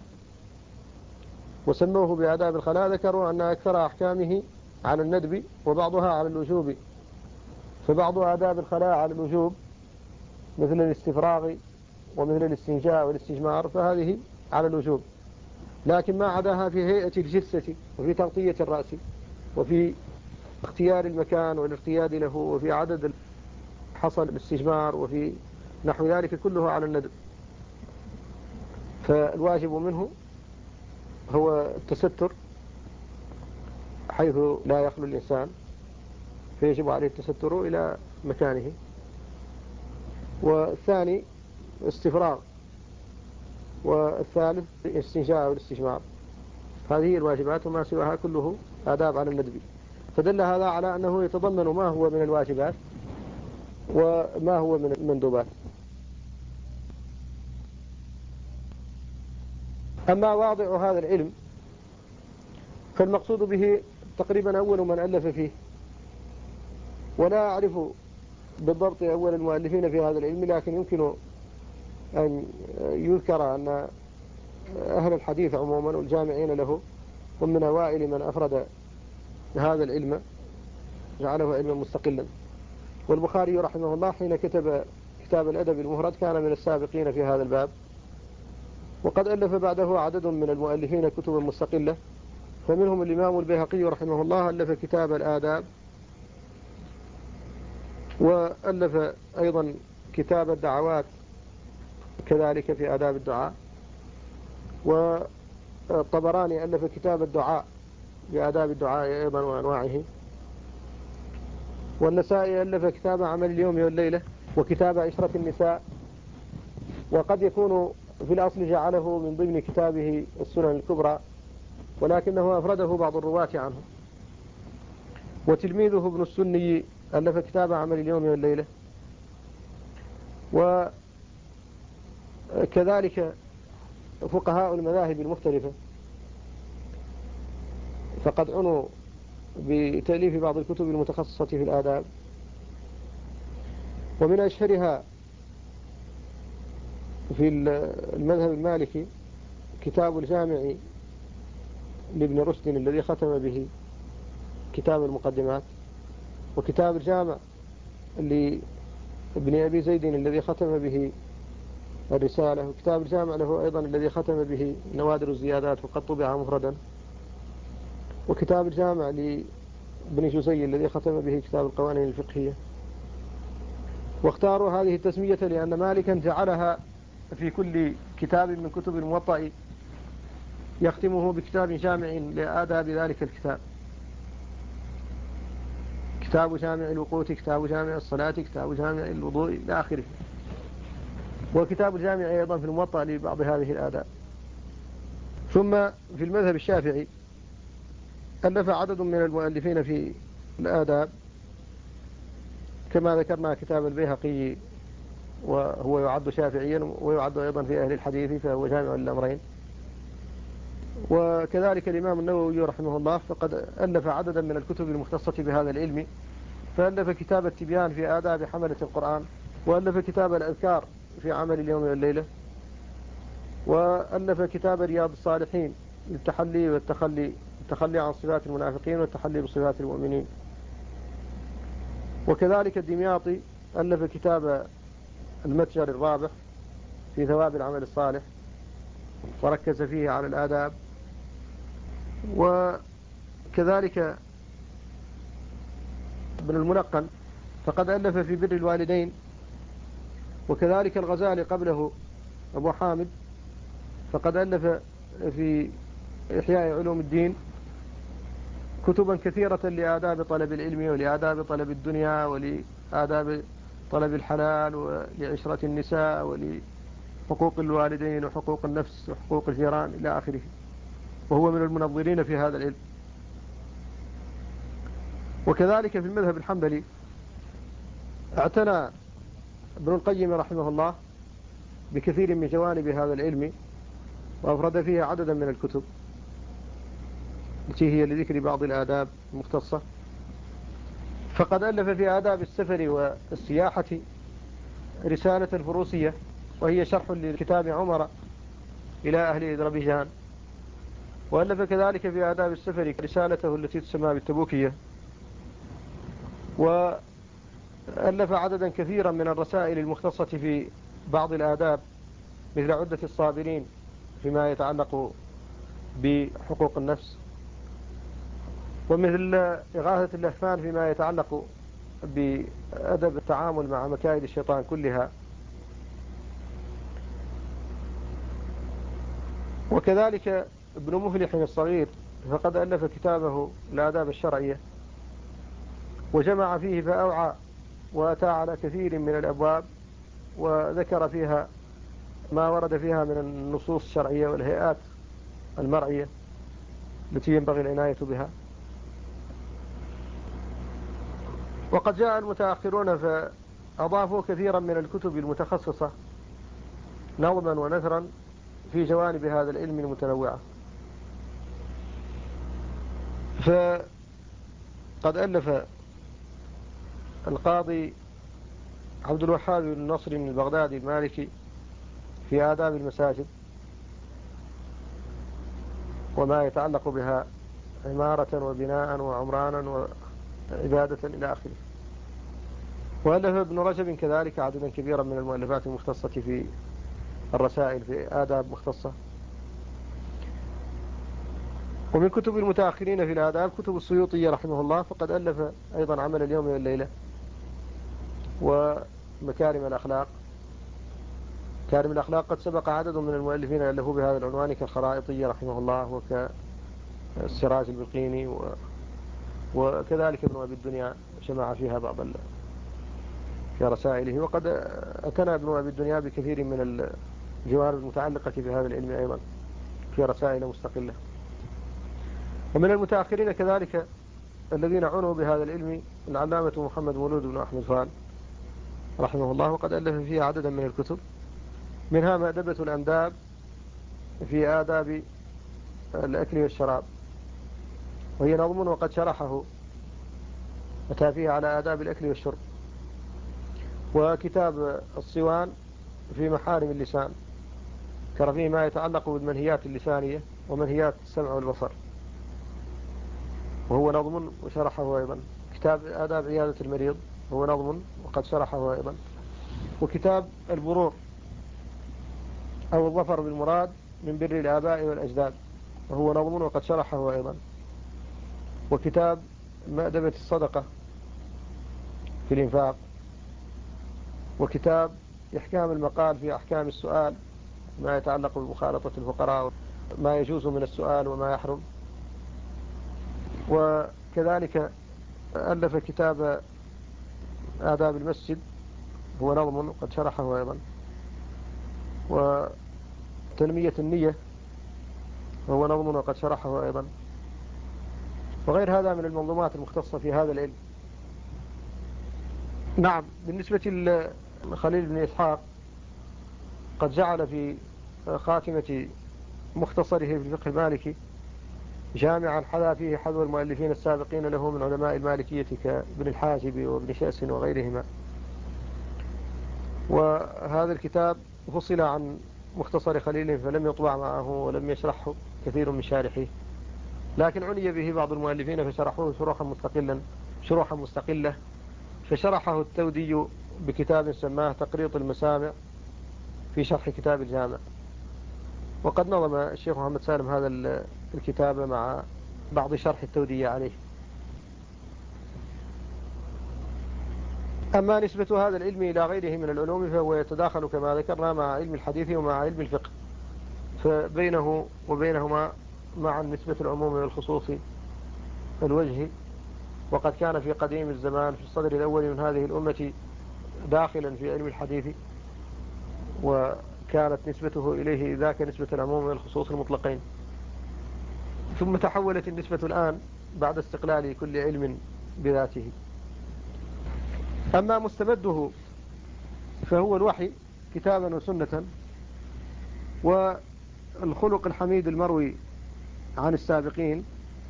وسموه بآداب الخلاء، ذكروا أن أكثر أحكامه على الندب وبعضها على الوجوب، فبعض آداب الخلاء على الوجوب مثل الاستفراغ ومثل الاستنجاء والاستجمار فهذه على الوجوب، لكن ما عداها في هيئة الجثة وفي تغطية الرأس وفي اختيار المكان والارتياد له وفي عدد حصل الاستجمار وفي نحو ذلك كله على الندب. فالواجب منه هو التستر حيث لا يخلو الإنسان، فيجب عليه التستر إلى مكانه. والثاني استفراغ، والثالث الاستنجاء والاستجمار. هذه الواجبات وما سواها كله آداب على الندب. فدل هذا على أنه يتضمن ما هو من الواجبات وما هو من المندوبات. أما واضع هذا العلم فالمقصود به تقريبا أول من ألف فيه، ولا أعرف بالضبط أول المؤلفين في هذا العلم، لكن يمكن أن يذكر أن أهل الحديث عموما والجامعين له هم من أوائل من أفرد هذا العلم جعله علما مستقلا. والبخاري رحمه الله حين كتب كتاب الأدب المفرد كان من السابقين في هذا الباب، وقد ألف بعده عدد من المؤلفين كتبا مستقلة، فمنهم الإمام البيهقي رحمه الله ألف كتاب الآداب، وألف أيضا كتاب الدعوات كذلك في آداب الدعاء، والطبراني ألف كتاب الدعاء بآداب الدعاء أيضا وأنواعه، والنسائي ألف كتاب عمل اليوم والليلة وكتاب عشرة النساء، وقد يكون في الأصل جعله من ضمن كتابه السنن الكبرى، ولكنه أفرده بعض الرواة عنه. وتلميذه ابن السني ألف كتاب عمل اليوم والليلة. وكذلك فقهاء المذاهب المختلفة فقد عنوا بتأليف بعض الكتب المتخصصة في الآداب، ومن أشهرها في المذهب المالكي كتاب الجامع لابن رشد الذي ختم به كتاب المقدمات، وكتاب الجامع لابن أبي زيد الذي ختم به الرسالة، وكتاب الجامع له أيضا الذي ختم به نوادر الزيادات وقد طبع مفردا، وكتاب الجامع لابن جزي الذي ختم به كتاب القوانين الفقهية. واختاروا هذه التسمية لأن مالكا جعلها في كل كتاب من كتب الموطأ يختمه بكتاب جامع لآداب ذلك الكتاب، كتاب جامع الوقوت، كتاب جامع الصلاة، كتاب جامع الوضوء إلى آخره. وكتاب الجامع أيضا في الموطأ لبعض هذه الآداب. ثم في المذهب الشافعي ألف عدد من المؤلفين في الآداب كما ذكرنا كتاب البيهقي، وهو يعد شافعيا ويعد أيضا في أهل الحديث فهو جامع الأمرين. وكذلك الإمام النووي رحمه الله فقد ألف عددا من الكتب المختصة بهذا العلم، فألف كتاب التبيان في آداب حملة القرآن، وألف كتاب الأذكار في عمل اليوم والليلة، وألف كتاب رياض الصالحين للتحلي والتخلي، التخلي عن صفات المنافقين والتحلي بصفات المؤمنين. وكذلك الدمياطي ألف كتاب المتجر الرابح في ثواب العمل الصالح وركز فيه على الآداب. وكذلك ابن الملقن فقد ألف في بر الوالدين، وكذلك الغزالي قبله أبو حامد فقد ألف في إحياء علوم الدين كتبا كثيرة لآداب طلب العلم ولآداب طلب الدنيا ولآداب طلب الحلال ولعشرة النساء ولحقوق الوالدين وحقوق النفس وحقوق الجيران إلى آخره، وهو من المنظرين في هذا العلم. وكذلك في المذهب الحنبلي اعتنى ابن القيم رحمه الله بكثير من جوانب هذا العلم، وأفرد فيه عددا من الكتب التي هي لذكر بعض الآداب المختصة. فقد ألف في آداب السفر والسياحة رسالة فروسية وهي شرح لكتاب عمر إلى أهل أذربيجان. وألف كذلك في آداب السفر رسالته التي تسمى بالتبوكية. وألف عددا كثيرا من الرسائل المختصة في بعض الآداب، مثل عدة الصابرين فيما يتعلق بحقوق النفس، ومثل إغاثة اللهفان فيما يتعلق بأدب التعامل مع مكائد الشيطان كلها. وكذلك ابن مفلح الصغير فقد ألف كتابه الآداب الشرعية، وجمع فيه فأوعى وأتى على كثير من الأبواب، وذكر فيها ما ورد فيها من النصوص الشرعية والهيئات المرعية التي ينبغي العناية بها. وقد جاء المتأخرون فأضافوا كثيرا من الكتب المتخصصة نظما ونثرا في جوانب هذا العلم المتنوعة. فقد ألف القاضي عبد الوهاب بن نصر البغدادي المالكي في آداب المساجد وما يتعلق بها عمارة وبناء وعمرانا وعبادة إلى آخره. وألف ابن رجب كذلك عددا كبيرا من المؤلفات المختصة في الرسائل في آداب مختصة. ومن كتب المتأخرين في الآداب كتب السيوطي رحمه الله، فقد ألف أيضا عمل اليوم والليلة ومكارم الأخلاق. مكارم الأخلاق قد سبق عدد من المؤلفين ألفوا بهذا العنوان كالخرائطي رحمه الله وكالسراج البلقيني وكذلك ابن أبي الدنيا جمع فيها بعض في رسائله. وقد أتنى ابن أبي الدنيا بكثير من الجوانب المتعلقة بهذا العلم أيضا في رسائل مستقلة. ومن المتأخرين كذلك الذين عنوا بهذا العلم العلامة محمد مولود بن أحمد فال رحمه الله، وقد ألف فيها عددا من الكتب، منها مأدبة الأنداب في آداب الأكل والشراب، وهي نظم وقد شرحه أتى فيه على آداب الأكل والشرب. وكتاب الصوان في محارم اللسان، ذكر فيه ما يتعلق بالمنهيات اللسانية ومنهيات السمع والبصر، وهو نظم وشرحه أيضا. كتاب آداب عيادة المريض هو نظم وقد شرحه أيضا. وكتاب البرور أو الظفر بالمراد من بر الآباء والأجداد، وهو نظم وقد شرحه أيضا. وكتاب مأدبة الصدقة في الإنفاق. وكتاب إحكام المقال في أحكام السؤال، ما يتعلق بمخالطة الفقراء، ما يجوز من السؤال وما يحرم. وكذلك ألف كتاب آداب المسجد، هو نظم وقد شرحه أيضا. وتنمية النية، وهو نظم وقد شرحه أيضا. وغير هذا من المنظومات المختصة في هذا العلم. نعم، بالنسبة لخليل بن إسحاق قد جعل في خاتمة مختصره في الفقه المالكي جامعا حذا فيه حذو المؤلفين السابقين له من علماء المالكية كابن الحاجب وابن شأس وغيرهما. وهذا الكتاب فصل عن مختصر خليل فلم يطبع معه ولم يشرحه كثير من شارحيه، لكن عني به بعض المؤلفين فشرحوه شروحا مستقلة. فشرحه التودي بكتاب سماه تقريط المسامع في شرح كتاب الجامع. وقد نظم الشيخ محمد سالم هذا الكتاب مع بعض شرح التودي عليه. أما نسبة هذا العلم إلى غيره من العلوم فهو يتداخل كما ذكرنا مع علم الحديث ومع علم الفقه، فبينه وبينهما مع نسبة العموم والخصوص الوجه. وقد كان في قديم الزمان في الصدر الأول من هذه الأمة داخلا في علم الحديث، وكانت نسبته إليه ذاك نسبة العموم والخصوص المطلقين. ثم تحولت النسبة الآن بعد استقلال كل علم بذاته. أما مستمده فهو الوحي كتابا وسنة، والخلق الحميد المروي عن السابقين،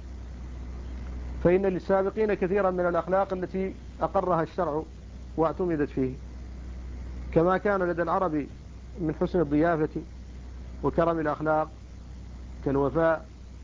فإن للسابقين كثيرا من الأخلاق التي أقرها الشرع واعتمدت فيه، كما كان لدى العرب من حسن الضيافة وكرم الأخلاق كالوفاء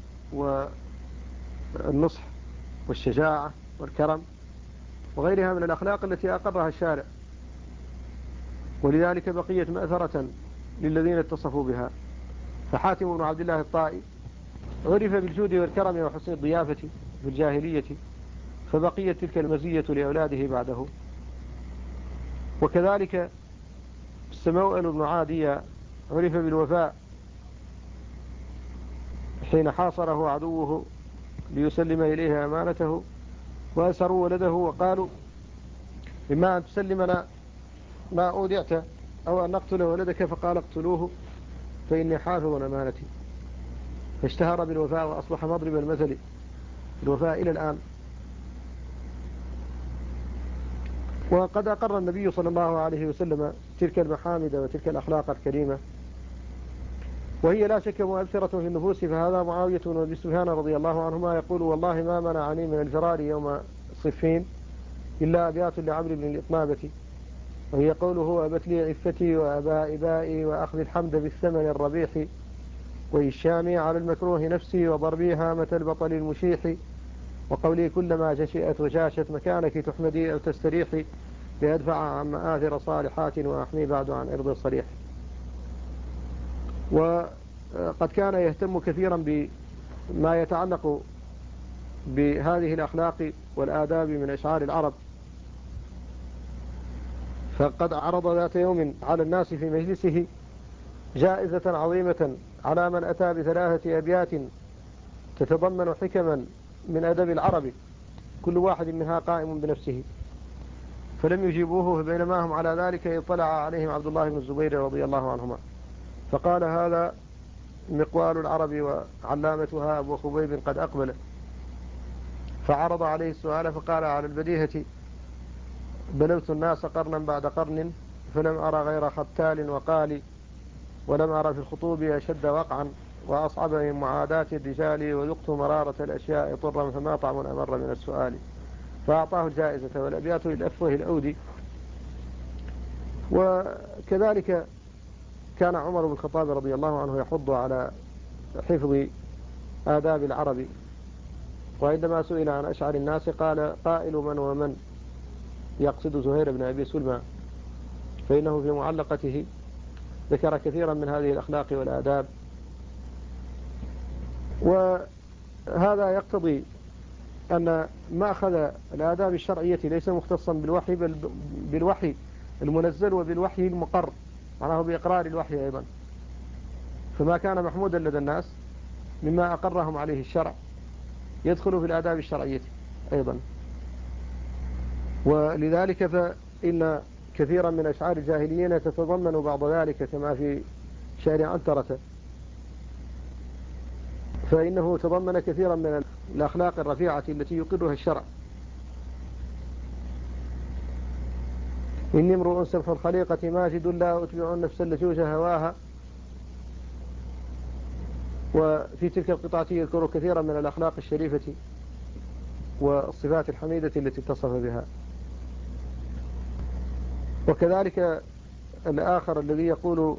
والنصح والشجاعة والكرم وغيرها من الأخلاق التي أقرها الشارع، ولذلك بقيت مأثرة للذين اتصفوا بها. فحاتم بن عبد الله الطائي عرف بالجود والكرم وحسن الضيافة في الجاهلية، فبقيت تلك المزية لأولاده بعده. وكذلك السموأل بن عادية عرف بالوفاء حين حاصره عدوه ليسلم إليه أمانته، وأسروا ولده وقالوا: إما أن تسلمنا ما أودعت أو أن نقتل ولدك، فقال: اقتلوه فإني حافظ أمانتي. فاشتهر بالوفاء وأصبح مضرب المثل بالوفاء إلى الآن. وقد أقر النبي صلى الله عليه وسلم تلك المحامد وتلك الأخلاق الكريمة، وهي لا شك مؤثرة في النفوس. فهذا معاوية بن أبي سفيان رضي الله عنهما يقول: والله ما منعني من الفرار يوم صفين إلا أبيات لعمرو بن الإطنابة، وهي قوله: أبت لي عفتي وأباء إبائي وأخذ الحمد بالثمن الربيح، وإشامي على المكروه نفسي وضربي هامة البطل المشيح، وقولي كلما جشئت وشاشت مكانك تحمدي أو تستريحي، ليدفع عن مآثر صالحات وأحمي بعد عن أرض الصريح. وقد كان يهتم كثيرا بما يتعلق بهذه الأخلاق والآداب من أشعار العرب، فقد عرض ذات يوم على الناس في مجلسه جائزة عظيمة على من أتى بثلاثة أبيات تتضمن حكما من أدب العرب، كل واحد منها قائم بنفسه، فلم يجيبوه. فبينما هم على ذلك اطلع عليهم عبد الله بن الزبير رضي الله عنهما فقال: هذا مقوال العرب وعلامتها أبو خبيب قد أقبل. فعرض عليه السؤال فقال: على البديهة بلوت الناس قرنا بعد قرن، فلم أرى غير ختال وقال، ولم أرى في الخطوب أشد وقعا وأصعب من معاداة الرجال، وذقت مرارة الأشياء طرا فما طعم أمر من السؤال. فأعطاه الجائزة، والأبيات للأفوه الأودي. وكذلك كان عمر بن الخطاب رضي الله عنه يحض على حفظ آداب العرب، وعندما سئل عن أشعر الناس قال: قائل من ومن، يقصد زهير بن أبي سلمى، فإنه في معلقته ذكر كثيرا من هذه الأخلاق والآداب. وهذا يقتضي أن مأخذ الآداب الشرعية ليس مختصا بالوحي، بل بالوحي المنزل وبالوحي المقر، معناه بإقرار الوحي أيضا. فما كان محمودا لدى الناس مما أقرهم عليه الشرع يدخل في الآداب الشرعية أيضا. ولذلك فإن كثيرا من أشعار الجاهليين تتضمن بعض ذلك، كما في شعر عنترة، فإنه تضمن كثيرا من الأخلاق الرفيعة التي يقرها الشرع. إني امرؤ سمح الخليقة ماجد لا أتبع النفس اللجوج هواها. وفي تلك القطعة يذكر كثيرا من الأخلاق الشريفة والصفات الحميدة التي اتصف بها. وكذلك الآخر الذي يقول: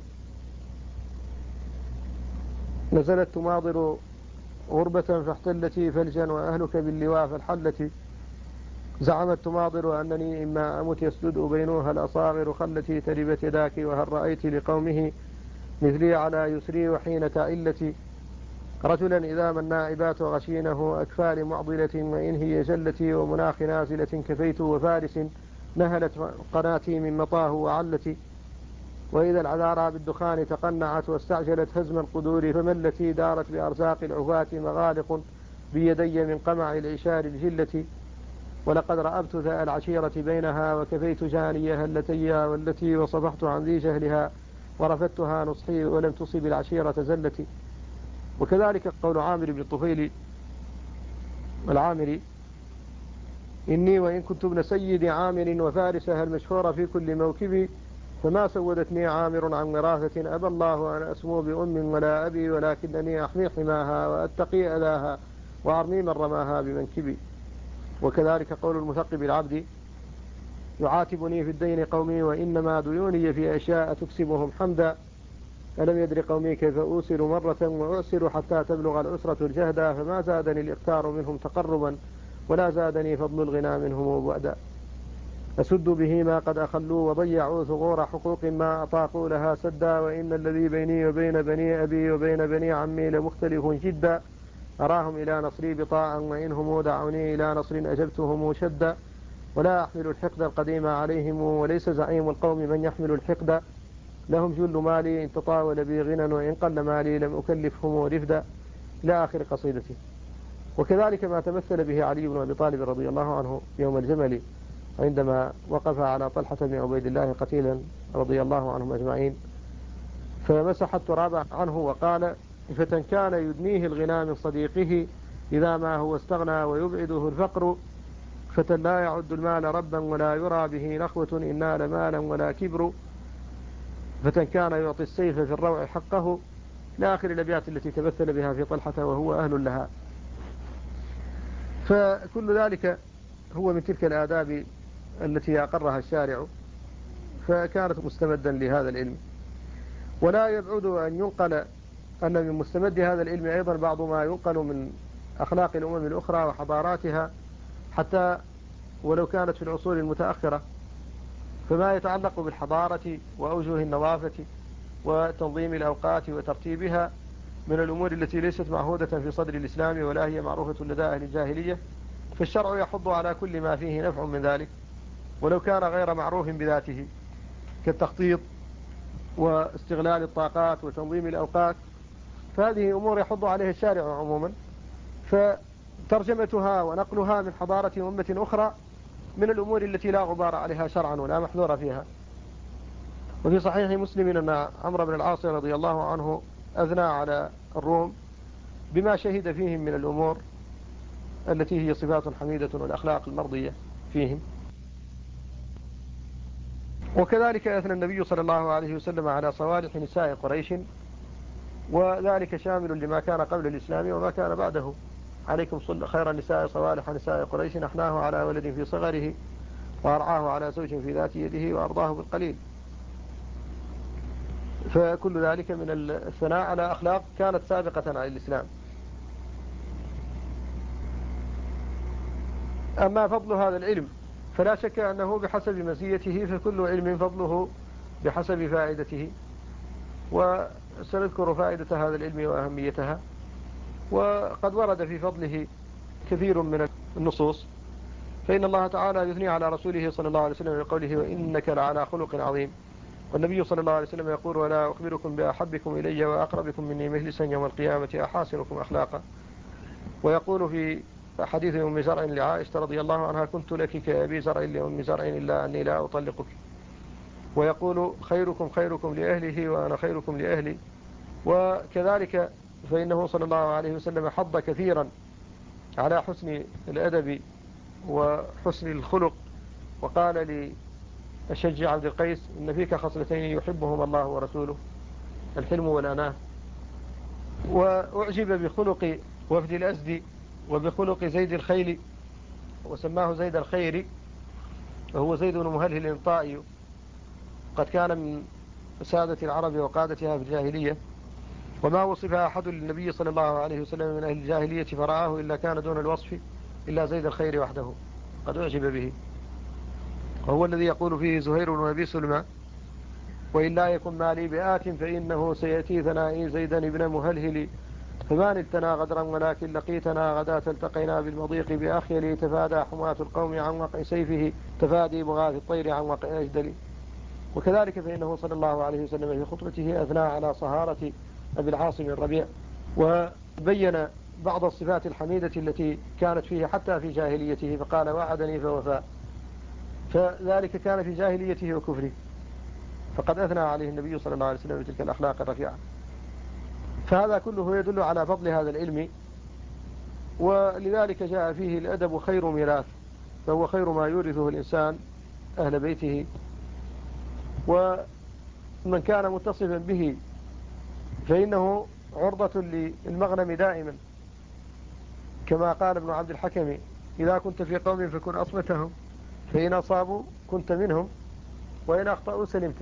نزلت تماضر غربة فاحتلتي فلجا وأهلك باللواء فالحلتي، زعمت تماضر أنني إما أمت يسجد بينها الأصاغر، خلتي تربت يداك وهل رأيت لقومه مثلي على يسري وحين تعلتي، رجلا إذا ما النائبات غشينه أكفال معضلة، وإن هي جلتي ومناخ نازلة كفيت وفارس نهلت قناتي من مطاه وعلتي، وإذا العذارى بالدخان تقنعت واستعجلت هزم القدور، فملتي دارت بأرزاق العفاة مغالق بيدي من قمع العشار الجلة، ولقد رأبت ذا العشيرة بينها وكفيت جانيها التي والتي وصفحت عن ذي جهلها ورفدتها نصحي ولم تصب العشيرة زلتي. وكذلك قول عامر بن الطفيل العامري: إني وإن كنت ابن سيد عامر وفارسها المشهور في كل موكبي، فما سودتني عامر عن وراثة، أبى الله أن أسمو بأم ولا أبي، ولكنني أحمي حماها وأتقي أذاها وأرمي من رماها بمنكبي. وكذلك قول المثقب العبد: يعاتبني في الدين قومي وإنما ديوني في أشياء تكسبهم حمدا. ألم يدر قومي كيف أوسر مرة وأعسر حتى تبلغ العسرة الجهدا، فما زادني الإقتار منهم تقربا ولا زادني فضل الغنى منهم بعدا. أسد به ما قد أخلوا وضيعوا ثغور حقوق ما أطاقوا لها سدا، وإن الذي بيني وبين بني أبي وبين بني عمي لمختلف جدا. أراهم إلى نصري بطاعا وإنهم دعوني إلى نصر أجبتهم شدا. ولا أحمل الحقد القديم عليهم وليس زعيم القوم من يحمل الحقد. لهم جل مالي إن تطاول بي غنى وإن قل مالي لم أكلفهم رفدا. إلى آخر قصيدتي. وكذلك ما تمثل به علي بن أبي طالب رضي الله عنه يوم الجمل عندما وقف على طلحة بن عبيد الله قتيلا رضي الله عنهم أجمعين، فمسح التراب عنه وقال: فتى كان يدنيه الغنى من صديقه إذا ما هو استغنى ويبعده الفقر. فتى لا يعد المال ربا ولا يرى به نخوة إن نال مالا ولا كبر. فتى كان يعطي السيف في الروع حقه، إلى آخر الأبيات التي تمثل بها في طلحة وهو أهل لها. فكل ذلك هو من تلك الآداب التي أقرها الشارع، فكانت مستمدا لهذا العلم. ولا يبعد أن ينقل أن من مستمد هذا العلم أيضا بعض ما ينقل من أخلاق الأمم الأخرى وحضاراتها، حتى ولو كانت في العصور المتأخرة، فما يتعلق بالحضارة وأوجه النظافة وتنظيم الأوقات وترتيبها من الأمور التي ليست معهودة في صدر الإسلام ولا هي معروفة لدى أهل الجاهلية، فالشرع يحض على كل ما فيه نفع من ذلك ولو كان غير معروف بذاته، كالتخطيط واستغلال الطاقات وتنظيم الأوقات. فهذه أمور يحض عليها الشارع عموما، فترجمتها ونقلها من حضارة أمة أخرى من الأمور التي لا غبار عليها شرعا ولا محذور فيها. وفي صحيح مسلم أن عمرو بن العاص رضي الله عنه أثنى على الروم بما شهد فيهم من الأمور التي هي صفات حميدة والأخلاق المرضية فيهم. وكذلك أثنى النبي صلى الله عليه وسلم على صوالح نساء قريش، وذلك شامل لما كان قبل الإسلام وما كان بعده. عليكم خير النساء صوالح نساء قريش أحناه على ولد في صغره وأرعاه على زوج في ذات يده وأرضاه بالقليل. فكل ذلك من الثناء على أخلاق كانت سابقة على الإسلام. أما فضل هذا العلم فلا شك أنه بحسب مزيته، فكل علم فضله بحسب فائدته، وسنذكر فائدة هذا العلم وأهميتها. وقد ورد في فضله كثير من النصوص، فإن الله تعالى يثني على رسوله صلى الله عليه وسلم بقوله: وإنك لعلى خلق عظيم. والنبي صلى الله عليه وسلم يقول: ولا أخبركم بأحبكم إلي وأقربكم مني مجلسا يوم القيامة أحاسنكم أخلاقا. ويقول في حديث أم زرع لعائشة رضي الله عنها: كنت لك كأبي زرع لأم زرع إلا أني لا أطلقك. ويقول: خيركم خيركم لأهله وأنا خيركم لأهلي. وكذلك فإنه صلى الله عليه وسلم حض كثيرا على حسن الأدب وحسن الخلق، وقال للشج عبد القيس: إن فيك خصلتين يحبهما الله ورسوله، الحلم والأناة. وأعجب بخلق وفد الأسد وبخلق زيد الخيل، وسماه زيد الخير، وهو زيد بن مهلهل الطائي، قد كان من سادة العرب وقادتها في الجاهلية، وما وصف أحد للنبي صلى الله عليه وسلم من أهل الجاهلية فرآه إلا كان دون الوصف إلا زيد الخير وحده، قد أعجب به. وهو الذي يقول فيه زهير بن أبي سلمى: وإلا يكن مالي بآت فإنه سيأتي ثنائي زيدا ابن مهلهل، فما نلتنا غدرا ولكن لقيتنا غدا التقينا بالمضيق بأخيل، تفادى حماة القوم عن وقع سيفه تفادي بغاث الطير عن وقع أجدل. وكذلك فإنه صلى الله عليه وسلم في خطبته أثنى على صهارة أبي العاص بن الربيع، وبين بعض الصفات الحميدة التي كانت فيه حتى في جاهليته، فقال: وعدني فوفى. فذلك كان في جاهليته وكفره، فقد أثنى عليه النبي صلى الله عليه وسلم بتلك الأخلاق الرفيعة. فهذا كله يدل على فضل هذا العلم، ولذلك جاء فيه الأدب خير ميراث، فهو خير ما يورثه الإنسان أهل بيته. ومن كان متصفا به فإنه عرضة للمغنم دائما، كما قال ابن عبد الحكم: إذا كنت في قوم فكن أصمتهم، فإن أصابوا كنت منهم وإن أخطأوا سلمت.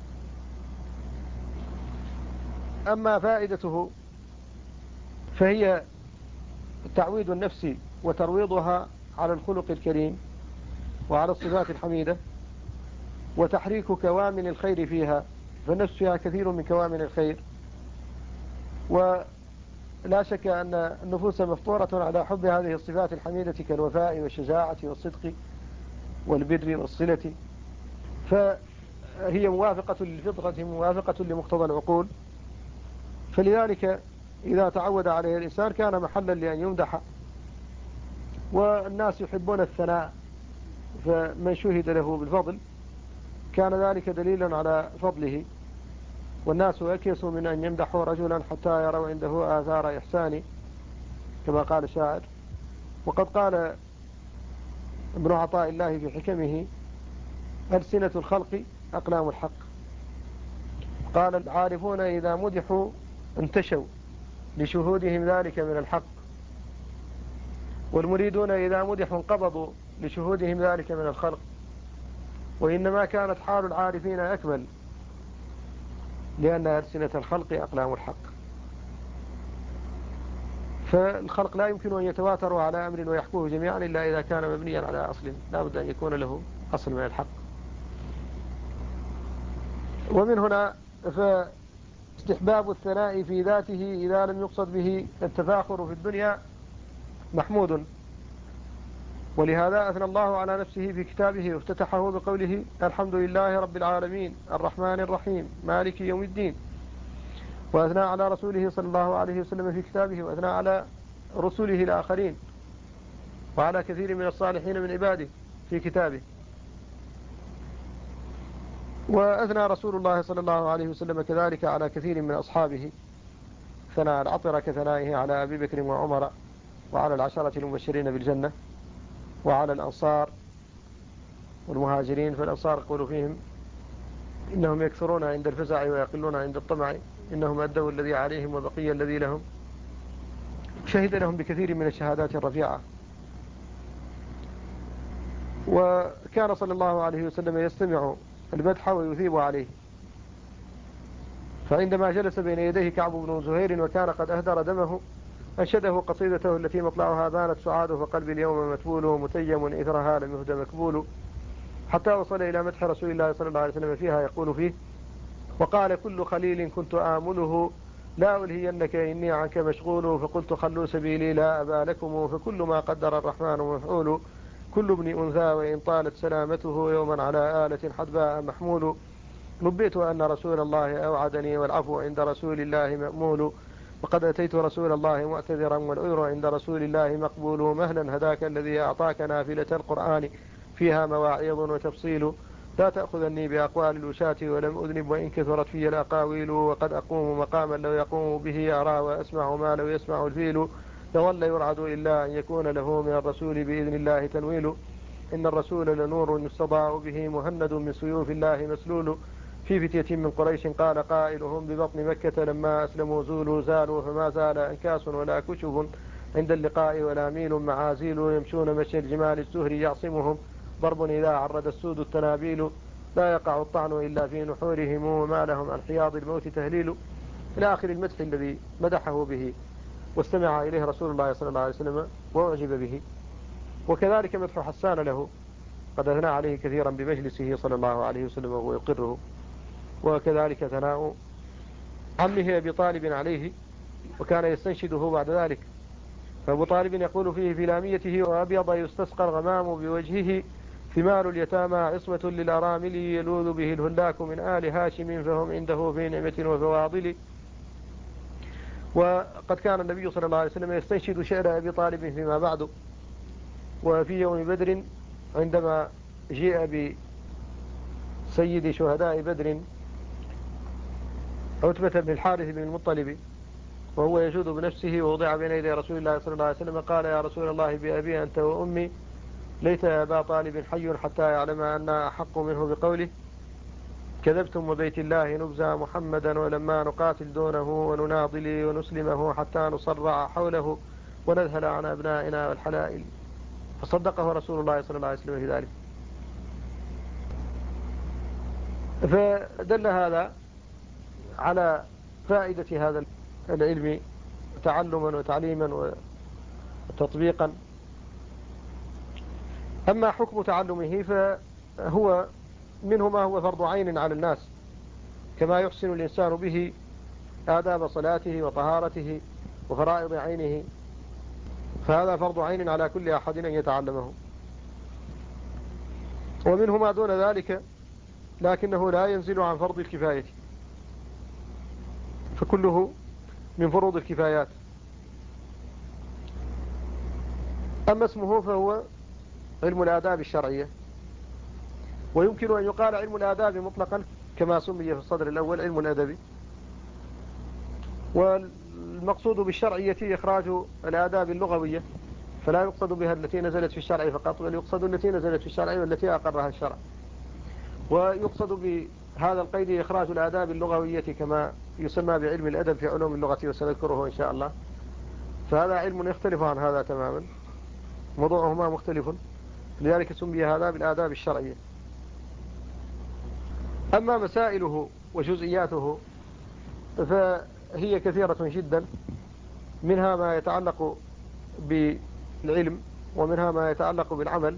أما فائدته فهي تعويد النفس وترويضها على الخلق الكريم وعلى الصفات الحميدة وتحريك كوامن الخير فيها، فالنفس فيها كثير من كوامن الخير، ولا شك أن النفوس مفطورة على حب هذه الصفات الحميدة كالوفاء والشجاعة والصدق والبر والصلة، فهي موافقة للفطرة موافقة لمقتضى العقول، فلذلك إذا تعود عليه الإنسان كان محلا لأن يمدح، والناس يحبون الثناء، فمن شهد له بالفضل كان ذلك دليلا على فضله، والناس يكيسوا من أن يمدحوا رجلا حتى يروا عنده آثار إحسان كما قال الشاعر. وقد قال ابن عطاء الله في حكمه: ألسنة الخلق أقلام الحق. قال: العارفون إذا مدحوا انتشوا لشهودهم ذلك من الحق، والمريدون إذا مدحوا انقبضوا لشهودهم ذلك من الخلق، وإنما كانت حال العارفين أكمل لأن ألسنة الخلق أقلام الحق. فالخلق لا يمكن أن يتواتروا على أمر ويحكوه جميعا إلا إذا كان مبنيا على أصل، لا بد أن يكون له أصل من الحق. ومن هنا فاستحباب الثناء في ذاته إذا لم يقصد به التفاخر في الدنيا محمود، ولهذا أثنى الله على نفسه في كتابه وافتتحه بقوله: الحمد لله رب العالمين الرحمن الرحيم مالك يوم الدين. وأثنى على رسوله صلى الله عليه وسلم في كتابه، وأثنى على رسله الآخرين وعلى كثير من الصالحين من عباده في كتابه. وأثنى رسول الله صلى الله عليه وسلم كذلك على كثير من أصحابه، ثناء العطر كثنائه على أبي بكر وعمر وعلى العشرة المبشرين بالجنة وعلى الأنصار والمهاجرين. فالأنصار يقول فيهم: إنهم يكثرون عند الفزع ويقلون عند الطمع، إنهم أدوا الذي عليهم وبقي الذي لهم. شهد لهم بكثير من الشهادات الرفيعة. وكان صلى الله عليه وسلم يستمع المدح ويثيب عليه، فعندما جلس بين يديه كعب بن زهير وكان قد أهدر دمه أنشده قصيدته التي مطلعها بانت سعاده فقلبي اليوم متبول متيم إثرها لم يهد مكبول، حتى وصل إلى مدح رسول الله صلى الله عليه وسلم فيها يقول فيه: وقال كل خليل كنت آمله لا ألهينك إني عنك مشغول، فقلت خلوا سبيلي لا أبا لكم، فكل ما قدر الرحمن مفعول، كل ابن أنثى وإن طالت سلامته يوما على آلة حدباء محمول، نبئت أن رسول الله أوعدني والعفو عند رسول الله مأمول، وقد أتيت رسول الله معتذرا والعذر عند رسول الله مقبول، مهلا هداك الذي أعطاك نافلة القرآن فيها مواعظ وتفصيل، لا تأخذني بأقوال الوشاة ولم أذنب وإن كثرت في الأقاويل، وقد أقوم مقاما لو يقوم به أرى وأسمع ما لو يسمع الفيل، لظل يرعد إلا أن يكون له من الرسول بإذن الله تنويل، إن الرسول لنور يستضاء به مهند من سيوف الله مسلول، في فتية من قريش قال قائلهم ببطن مكة لما أسلموا زالوا فما زال أنكاس ولا كشف عند اللقاء ولا ميل معازيل، يمشون مشي الجمال الزهر يعصمهم ضرب إذا عرد السود التنابيل، لا يقع الطعن إلا في نحورهم وما لهم عن حياض الموت تهليل، إلى آخر المدح الذي مدحه به واستمع إليه رسول الله صلى الله عليه وسلم وأعجب به. وكذلك مدح حسان له، قد أثنى عليه كثيرا بمجلسه صلى الله عليه وسلم وهو يقره. وكذلك ثناء عمه أبي طالب عليه، وكان يستنشده بعد ذلك، فأبو طالب يقول فيه في لاميته: وأبيض يستسقى الغمام بوجهه ثمار اليتامى عصمة للأرامل، يلوذ به الهلاك من آل هاشم فهم عنده في نعمة وفواضل. وقد كان النبي صلى الله عليه وسلم يستنشد شعر أبي طالب فيما بعد. وفي يوم بدر عندما جيء بسيد شهداء بدر عتبة بن الحارث بن المطلب وهو يجود بنفسه ووضع بين يدي رسول الله صلى الله عليه وسلم، قال: يا رسول الله بأبي أنت وأمي، ليت أبا طالب حي حتى يعلم أن أحق منه بقوله: كذبتم وبيت الله نبزى محمدا ولما نقاتل دونه ونناضل ونسلمه حتى نصرع حوله ونذهل عن أبنائنا والحلائل. فصدقه رسول الله صلى الله عليه وسلم في ذلك. فدل هذا على فائدة هذا العلم تعلما وتعليما وتطبيقا. أما حكم تعلمه فهو منه ما هو فرض عين على الناس، كما يحسن الإنسان به آداب صلاته وطهارته وفرائض عينه، فهذا فرض عين على كل أحد أن يتعلمه. ومنه ما دون ذلك لكنه لا ينزل عن فرض الكفاية، فكله من فروض الكفايات. أما اسمه فهو علم الآداب الشرعية، ويمكن أن يقال علم الآداب مطلقا كما سمي في الصدر الأول علم الأدب. والمقصود بالشرعية إخراج الآداب اللغوية، فلا يقصد بها التي نزلت في الشرع فقط، بل يقصد التي نزلت في الشرع والتي أقرها الشرع. ويقصد بهذا القيد إخراج الآداب اللغوية كما يسمى بعلم الأدب في علوم اللغة، وسنذكره إن شاء الله. فهذا علم يختلف عن هذا تماما، موضوعهما مختلف، لذلك سمي هذا بالآداب الشرعية. أما مسائله وجزئياته فهي كثيرة جدا، منها ما يتعلق بالعلم ومنها ما يتعلق بالعمل.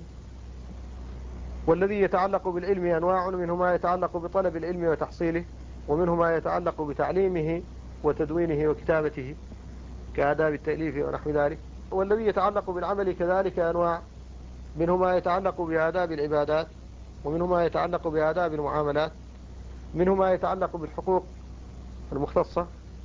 والذي يتعلق بالعلم أنواع، منه ما يتعلق بطلب العلم وتحصيله، ومنه ما يتعلق بتعليمه وتدوينه وكتابته كآداب التأليف ونحو ذلك. والذي يتعلق بالعمل كذلك أنواع، منه ما يتعلق بآداب العبادات، ومنه ما يتعلق بآداب المعاملات، منه ما يتعلق بالحقوق المختصة.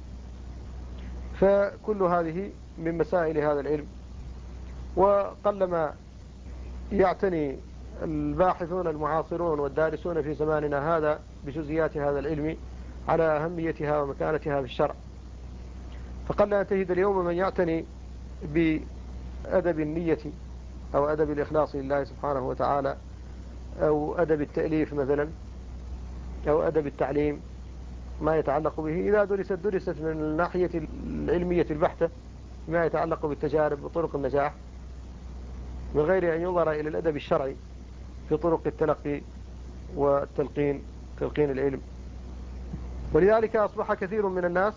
فكل هذه من مسائل هذا العلم. وقلما يعتني الباحثون المعاصرون والدارسون في زماننا هذا بجزئيات هذا العلم على أهميتها ومكانتها في الشرع. فقل أن تجد اليوم من يعتني بأدب النية أو أدب الإخلاص لله سبحانه وتعالى، أو أدب التأليف مثلا، أو أدب التعليم، ما يتعلق به. إذا درست من الناحية العلمية البحتة ما يتعلق بالتجارب وطرق النجاح، من غير أن ينظر إلى الأدب الشرعي في طرق التلقي والتلقين، تلقين العلم. ولذلك أصبح كثير من الناس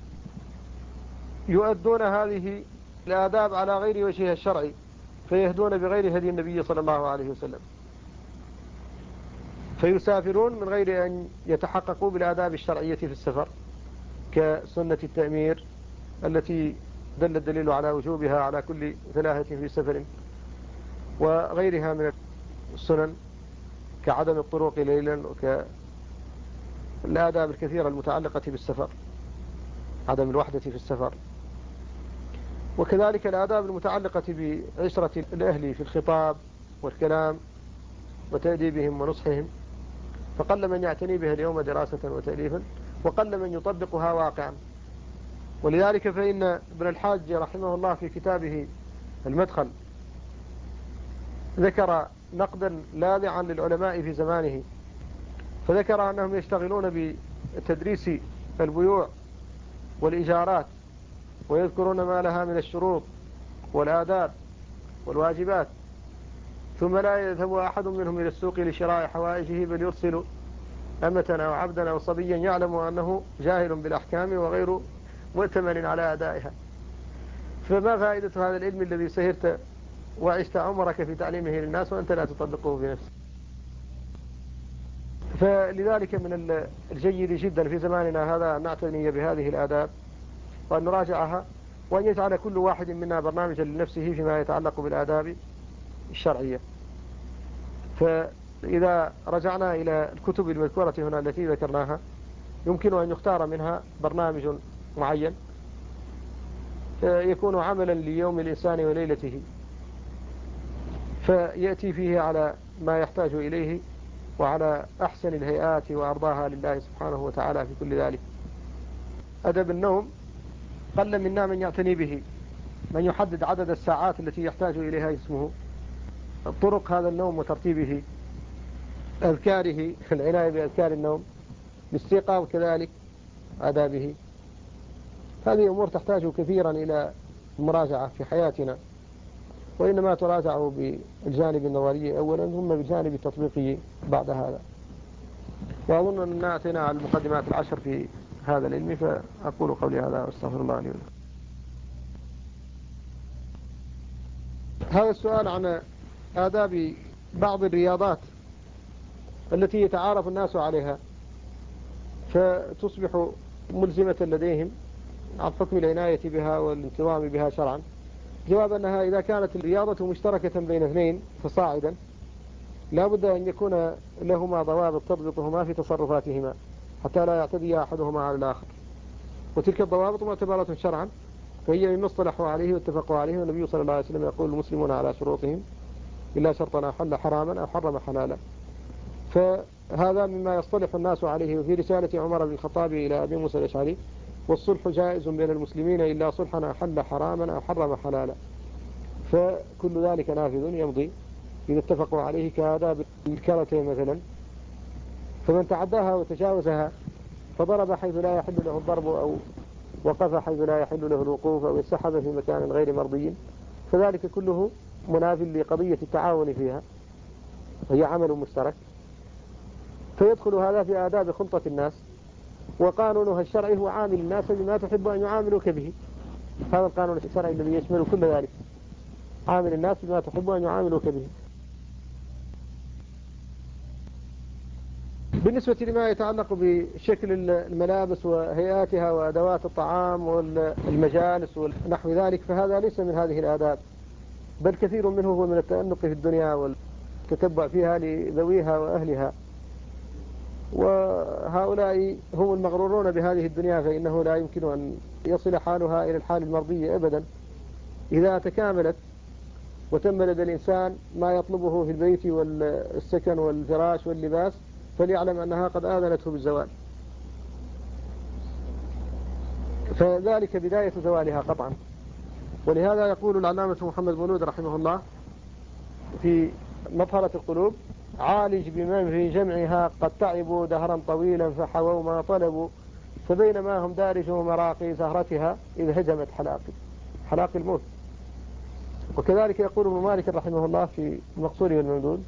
يؤدون هذه الآداب على غير وجهها الشرعي، فيهدون بغير هدي النبي صلى الله عليه وسلم، فيسافرون من غير أن يتحققوا بالآداب الشرعية في السفر، كسنة التأمير التي دل الدليل على وجوبها على كل ثلاثة في سفر، وغيرها من السنن كعدم الطرق ليلا، وكالآداب الكثيرة المتعلقة بالسفر، عدم الوحدة في السفر، وكذلك الآداب المتعلقة بعشرة الأهل في الخطاب والكلام وتأديبهم ونصحهم. فقل من يعتني بها اليوم دراسة وتأليفا، وقل من يطبقها واقعا. ولذلك فإن ابن الحاج رحمه الله في كتابه المدخل ذكر نقدا لاذعا للعلماء في زمانه، فذكر أنهم يشتغلون بتدريس البيوع والإجارات، ويذكرون ما لها من الشروط والآداب والواجبات، ثم لا يذهب أحد منهم إلى السوق لشراء حوائجه، بل يرسل أمة أو عبدا أو صبيا يعلم أنه جاهل بالأحكام وغير مؤتمن على أدائها. فما فائدة هذا العلم الذي سهرت وعشت عمرك في تعليمه للناس وأنت لا تطبقه بنفسك؟ فلذلك من الجيد جدا في زماننا هذا أن نعتني بهذه الآداب وأن نراجعها، وأن يجعل كل واحد منا برنامجا لنفسه فيما يتعلق بالآداب الشرعية. فإذا رجعنا إلى الكتب المذكورة هنا التي ذكرناها، يمكن أن يختار منها برنامج معين يكون عملا ليوم الإنسان وليلته، فيأتي فيه على ما يحتاج إليه وعلى أحسن الهيئات وأرضاها لله سبحانه وتعالى في كل ذلك. أدب النوم قل منا من يعتني به، من يحدد عدد الساعات التي يحتاج إليها جسمه، طرق هذا النوم وترتيبه، أذكاره، العناية بأذكار النوم، الاستيقاظ كذلك آدابه. هذه أمور تحتاج كثيرا إلى مراجعة في حياتنا، وإنما تراجع بالجانب النظري أولا ثم بالجانب التطبيقي بعد هذا. وأظن أننا أتينا على المقدمات العشر في هذا العلم، فأقول قولي هذا واستغفر الله لي ولكم. هذا السؤال عن آداب بعض الرياضات التي يتعارف الناس عليها فتصبح ملزمة لديهم عن حكم العناية بها والانتظام بها شرعا. جواب أنها إذا كانت الرياضة مشتركة بين اثنين فصاعدا لا بد أن يكون لهما ضوابط تضبطهما في تصرفاتهما حتى لا يعتدي أحدهما على الآخر، وتلك الضوابط معتبرة شرعا، فهي مما اصطلحوا عليه واتفقوا عليه. والنبي صلى الله عليه وسلم يقول: المسلمون على شروطهم إلا شرطا أحل حراما أو حرم حلالا. فهذا مما يصطلح الناس عليه. وفي رسالة عمر بن الخطاب إلى أبي موسى الأشعري: والصلح جائز بين المسلمين إلا صلحا أحل حراما أو حرم حلالا. فكل ذلك نافذ يمضي إذا اتفقوا عليه، كآداب الكاراتيه مثلا، فمن تعداها وتجاوزها فضرب حيث لا يحل له الضرب أو وقف حيث لا يحل له الوقوف أو يسحب في مكان غير مرضي، فذلك كله مناف لقضية التعاون فيها، وهي عمل مشترك. فيدخل هذا في آداب خلطة الناس، وقانونها الشرعي هو عامل الناس بما تحب أن يعاملوك به. هذا القانون الشرعي الذي يشمل كل ذلك، عامل الناس بما تحب أن يعاملوك به. بالنسبة لما يتعلق بشكل الملابس وهيئاتها وأدوات الطعام والمجالس ونحو ذلك، فهذا ليس من هذه الآداب، بل كثير منه هو من التأنق في الدنيا والتتبع فيها لذويها وأهلها، وهؤلاء هم المغرورون بهذه الدنيا، فإنه لا يمكن أن يصل حالها إلى الحال المرضية أبدا. إذا تكاملت وتم لدى الإنسان ما يطلبه في البيت والسكن والفراش واللباس، فليعلم أنها قد آذنته بالزوال، فذلك بداية زوالها قطعا. ولهذا يقول العلامة محمد مولود رحمه الله في مطهرة القلوب: عالج بمن في جمعها قد تعبوا دهرا طويلا فحووا ما طلبوا، فبينما هم دارجوا مراقي زهرتها إذ هجمت حلاقي الموت. وكذلك يقول ابن مالك رحمه الله في المقصور والممدود: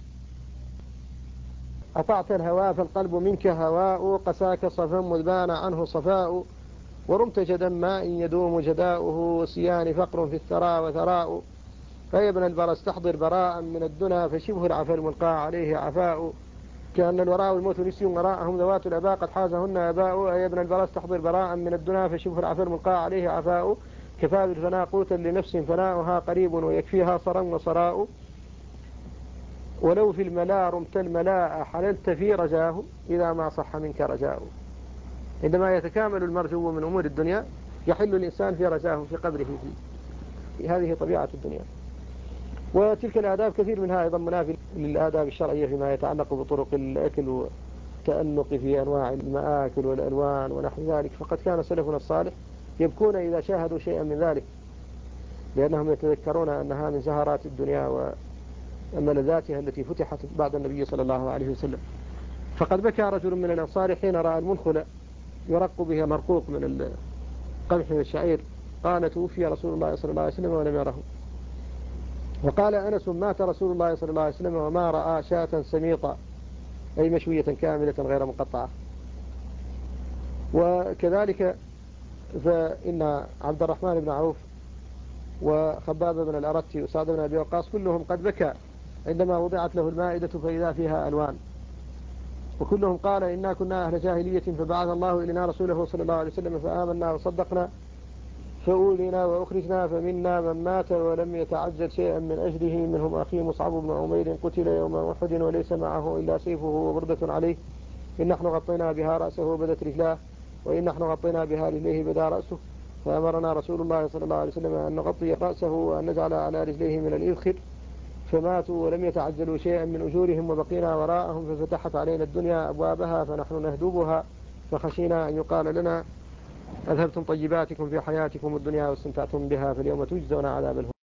أطعت الهوى فالقلب منك هواء، قساك صفا مذ بان عنه صفاء، ورمت جدا ماء يدوم جداؤه، وسيان فقر في الثرى وثراء، فيا ابن البرى استحضر براء من الدنا، فشبه العفا الملقى عليه عفاء، كأن الوراء والموت نسي وراءهم ذوات الأباء قد حازهن أباء، أي ابن البرى استحضر براء من الدنا، فشبه العفا الملقى عليه عفاء، كفى بالفناء قوتا لنفس فناؤها قريب ويكفيها صرا وصراء، ولو في الملا رمت الملاء حللت في رجاه، إذا ما صح منك رجاء. عندما يتكامل المرجو من أمور الدنيا يحل الإنسان في رجاه في قبره فيه. هذه طبيعة الدنيا. وتلك الآداب كثير منها أيضا منافي للآداب الشرعية فيما يتعلق بطرق الأكل والتأنق في أنواع المآكل والألوان ونحو ذلك، فقد كان سلفنا الصالح يبكون إذا شاهدوا شيئا من ذلك، لأنهم يتذكرون أنها من زهرات الدنيا وملذاتها التي فتحت بعد النبي صلى الله عليه وسلم. فقد بكى رجل من الأنصار حين رأى المنخل يرق بها مرقوق من القمح والشعير، قال: توفي رسول الله صلى الله عليه وسلم ولم يره. وقال أنس: مات رسول الله صلى الله عليه وسلم وما رأى شاة سميطة، أي مشوية كاملة غير مقطعة. وكذلك فإن عبد الرحمن بن عوف وخباب بن الأرت وسعد بن أبي وقاص كلهم قد بكى عندما وضعت له المائدة فإذا فيها ألوان، وكلهم قال: إنا كنا أهل جاهلية فبعث الله إلينا رسوله صلى الله عليه وسلم فآمنا وصدقنا فأولينا وأخرجنا، فمنا من مات ولم يتعجل شيئا من أجله، منهم أخي مصعب بن عمير قتل يوم أحد وليس معه إلا سيفه وبردة عليه، إن نحن غطينا بها رأسه وبدت رجلاه، وإن نحن غطينا بها رجليه بدا رأسه، فأمرنا رسول الله صلى الله عليه وسلم أن نغطي رأسه وأن نجعل على رجليه من الإذخر، فماتوا ولم يتعجلوا شيئا من أجورهم، وبقينا وراءهم ففتحت علينا الدنيا أبوابها فنحن نهدبها، فخشينا أن يقال لنا: أذهبتم طيباتكم في حياتكم الدنيا واستمتعتم بها، فاليوم تجزون عذاب الهون.